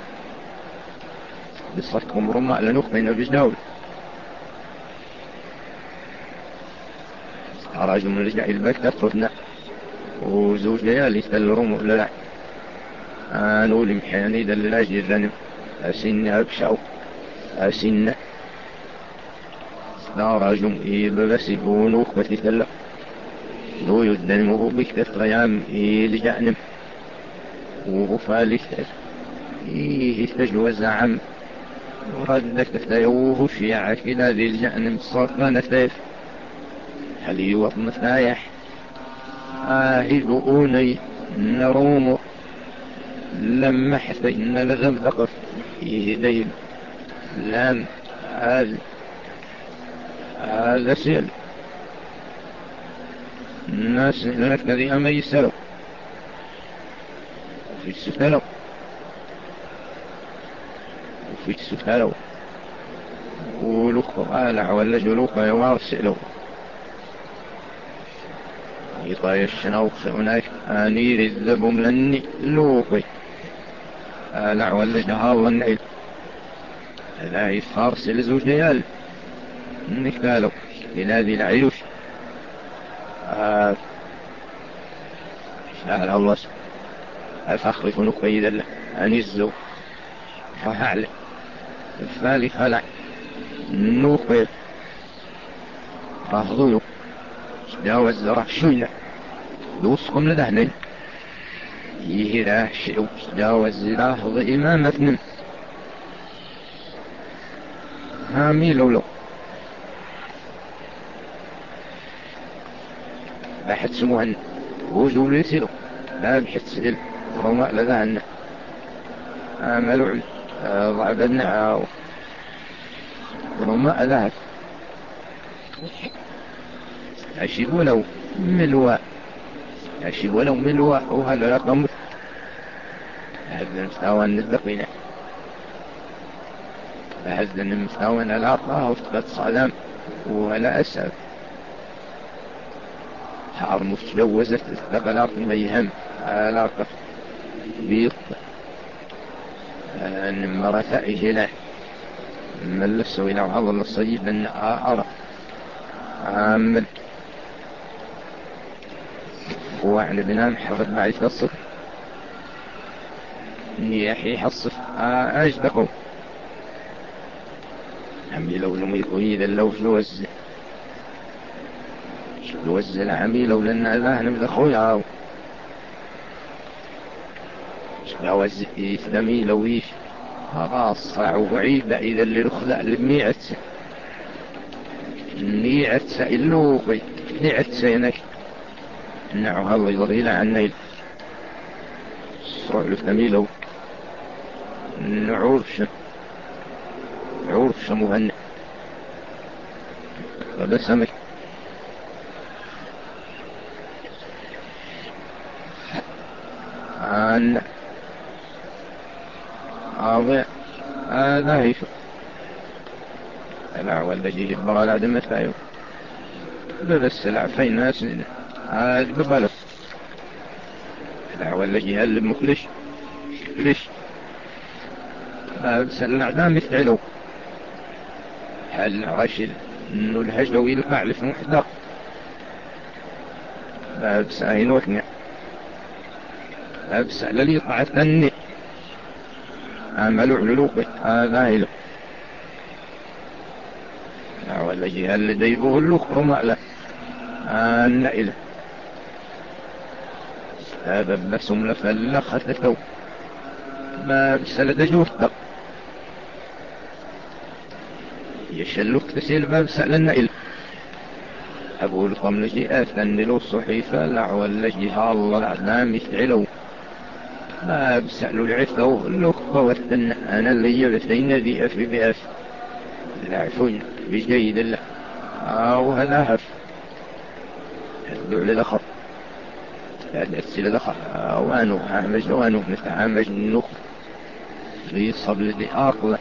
بصفكم رمى لنقطة نبجناول أراجل من رجع البيت تطردنا وزوج ليالي سلرمه للع آنو لمحياني دلاجي الذنب أسن أبشعو أسن لا رجل إيببسي ونوخ بتتلع لو يدنمه بكثر يام إيلجأنم وغفالك إيه استجوز عم وردك تيوه شيعة كلا ذي الجأنم صرنا سيف هل يوطن سايح آهدؤوني نروم لما حسين لغم ثقف يهدين لام هذا هذا سيل الناس لك ذي أما يسلو وفي السفلو وفي السفلو ولوخ آلع ولا جلوخ يوارسلو يطاي الشنوخ هناك آنير الذبم لني لوقي آلع ولا جهال والنعيل لا يفارس لزوج ليال انك قالوا لنادي العيوش آه شاهد الله الفخر فنك بيدا له أنزو فهعلم الفالي خلع النوقف رهضونه داوى الزرع شوية دوسكم لدهنين يهلا شيء داوى الزرع ضي إمامتنا هامي لولو بحث سموهن وزول يسيرو لا بحث سئل رماء لدهن آملوا ضعب النعاو رماء لهك أشيب ولو ملواء أشيب ولو ملواء وهذا رقم هذا المستوى النذقين هذا المستوى العطاء وفقد صلام ولا أسف حار متجوزة استقلال ميهم علاقة بيض أن مرة إجلاء من لسوا إلى عضل الصيب أن أعرف عامل وعن بنام حفظ معي تصف نياحي حصف أجدقوا عمي لو لم يكون إذا لو شلوز شلوز العمي لو لن الله نبدأ خويا شلوز إسلامي لو إيش خلاص وعيد إذا اللي رخلع لميعت ميعت سائلوقي ميعت سينك نعم الله يضرينا عن نيل صرع لفنميلو نعورش نعورش مهنة هذا سمك عن هذا هذا هيش الأعوال الذي يجبر على عدم التايو بس العفين ناس هذا ببلس الأعوال الذي هل مخلش ليش بس الأعدام يفعلوا هل رشد إنه الهجو يلقع لف محضر بس أين وثني بس الذي يقع الثاني عملوا علوقه هذا هيلو والذي هل لديبه اللقر مألا أن إله هذا بسم لفلختته ما بسلد جوفته يشلك تسيل باب سألنا إله أقول قم لجي آثن لو الصحيفة لعوى اللجي الله العلام يفعلوا ما بسألوا العثو اللقب والثن أنا اللي يبثين ذي أفي بأف العفون بجيد الله أو هذا هف هدو للأخر هذا السل الأخر وانو عامج وانو متعامج النخ في صبل ذي أقل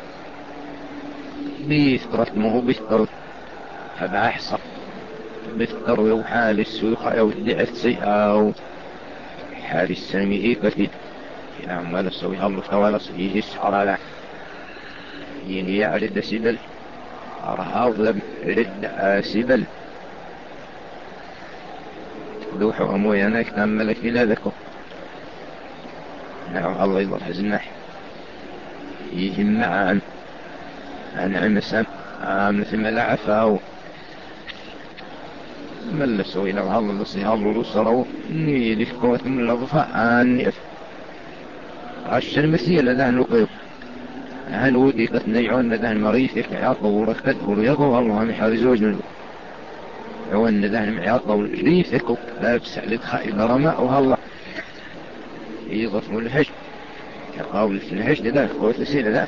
بيسترت مهو بيسترت هذا أحصر بيستر وحال السوق أو الدعة سيئة حال السمي كثير نعم ولا سوي هم ثوالص يجي السحر على يني يعرض سبل أرهاض لم رد سبل دوح أموي أنا كتملك إلى ذكو نعم الله يضرح زنح يهم معان أنعم سم مثل ما لعفاو ملسوا إلى هذا الصيام ورسروا نيلي قوة من الأضفاء عنيف عشر المسيلة لذهن القيب هل ودي قد نيعون لذهن مريثك عياطه وركته وريضه والله محاري زوج منه عوان لذهن معياطه وريثك لا بسألت خائب رماء وهالله يضف من الهج كقاول في الهج لذهن قوة السيلة ذا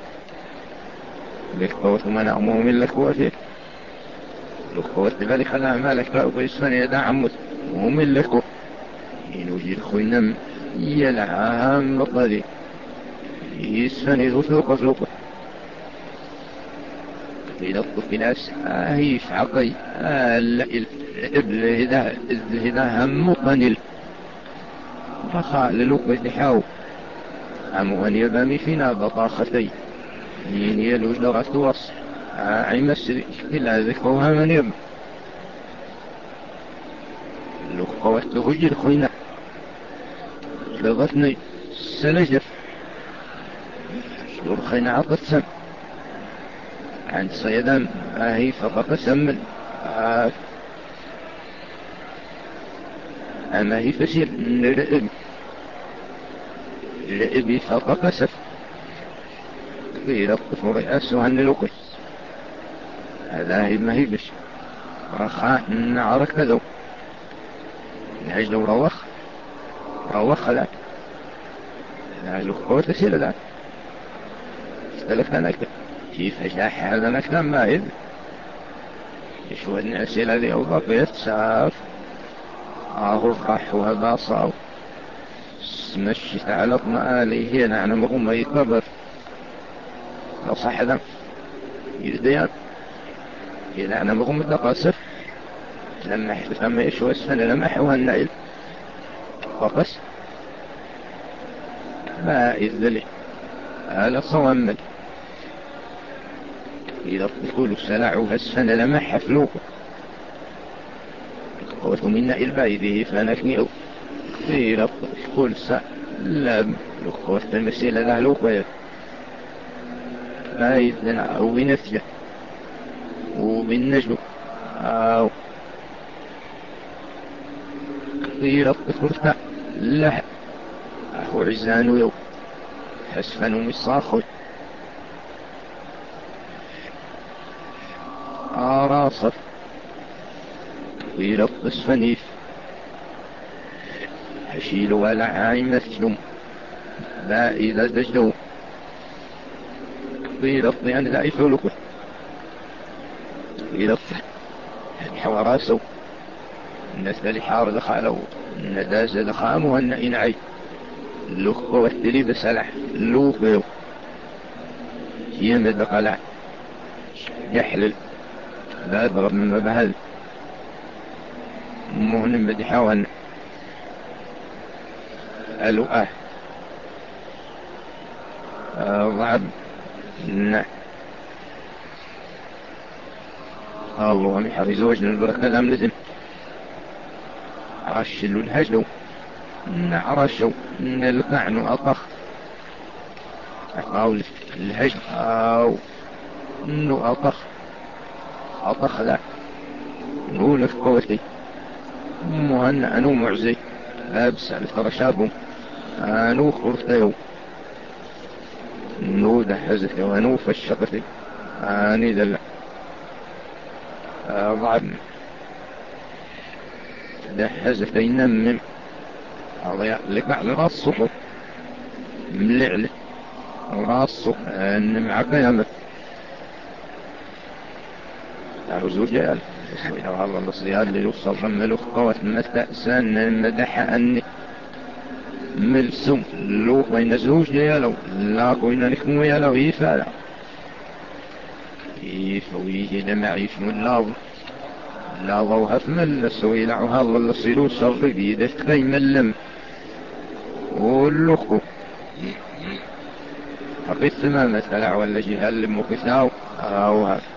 لك قوة من أمه من لك قوة لقوة ذلك على مالك فأقول السنة يدع عمد ومن لكو ينوجي الخوينم يلعام لطري يسفني ذوثوق ذوق لنطف ناس هيش عقي الهدا هم قنل فخال للوقة حاو عموان يبامي فينا بطاختي ينيلو جرة وص عيم السري إلا ذكوها من يب لقوة لهج الخينة لغتني سلجف شلور خينة عطت سم عند صيدا هي فقط سمن أما هي فسير للإب لإبي فقط سف في ربط رئاسها للوقت هذا هي ما هي بش رخاء نعرك ذو نعيش لو روخ روخ لا نعيش لو قوة سير لا استلفنا نكتب كيف أشاح هذا نكتب ما إذ يشوه النعسي الذي أوضبت ساف آهو راح وهذا صاو مشيت على طمآلي هنا أنا مغم يكبر لو صح ذا يزديان هنا أنا مغم دقاسف لما حدث أما يشوه السنة لما حوها النعيل فقس ما إذ هذا صوامد إذا تقول السلاع السنة لما حفلوك قوة منا البايده فنكنئ إذا تقول سا لا قوة المسيلة لا لوك بايدنا أو بنفجة وبالنجم أو إذا تقول لا أخو عزان ويو حسفا ومصاخ آراصف إلى الصفنيف هشيل ولا عايم مثلم لا إذا دجلوا إلى الطيان لا يفعلكم إلى الطيان حواراسو الناس الحار دخلوا النداز دخاموا أن إنعي اللوخ والتلي بسلح اللوخ يمد قلع يحلل لا أضرب من مبهل مهن بدحاوان ألوأه ضعب نعم الله محر زوجنا البركة لم لزم عرشلوا الهجلوا نعرشوا نلقعنوا أطخ أقاول الهجل أو إنه أطخ أطخ لا نقول في قوتي مهنأ أنو معزي لابس الفرشابهم أنو خرطيو نو دحزتي وأنو فالشقتي أني دلع ضعب دحزتي نمم أضيع لك بعد راس صحب ملعلة راس صحب أن معك يامك أعوذ جال إلى الله الصياد ليوصل رملوخ قوة مستأسان مدح أني ملسم لوخ وين زوج يالو لا وين نكمو يالو يفعل يفويه لما عيش من لاو لا ضوها فمل سوي لعوها الله الصيلو صرفي بيده تخي ملم واللوخو حقيت تماما سلع ولا جهال مكساو أوها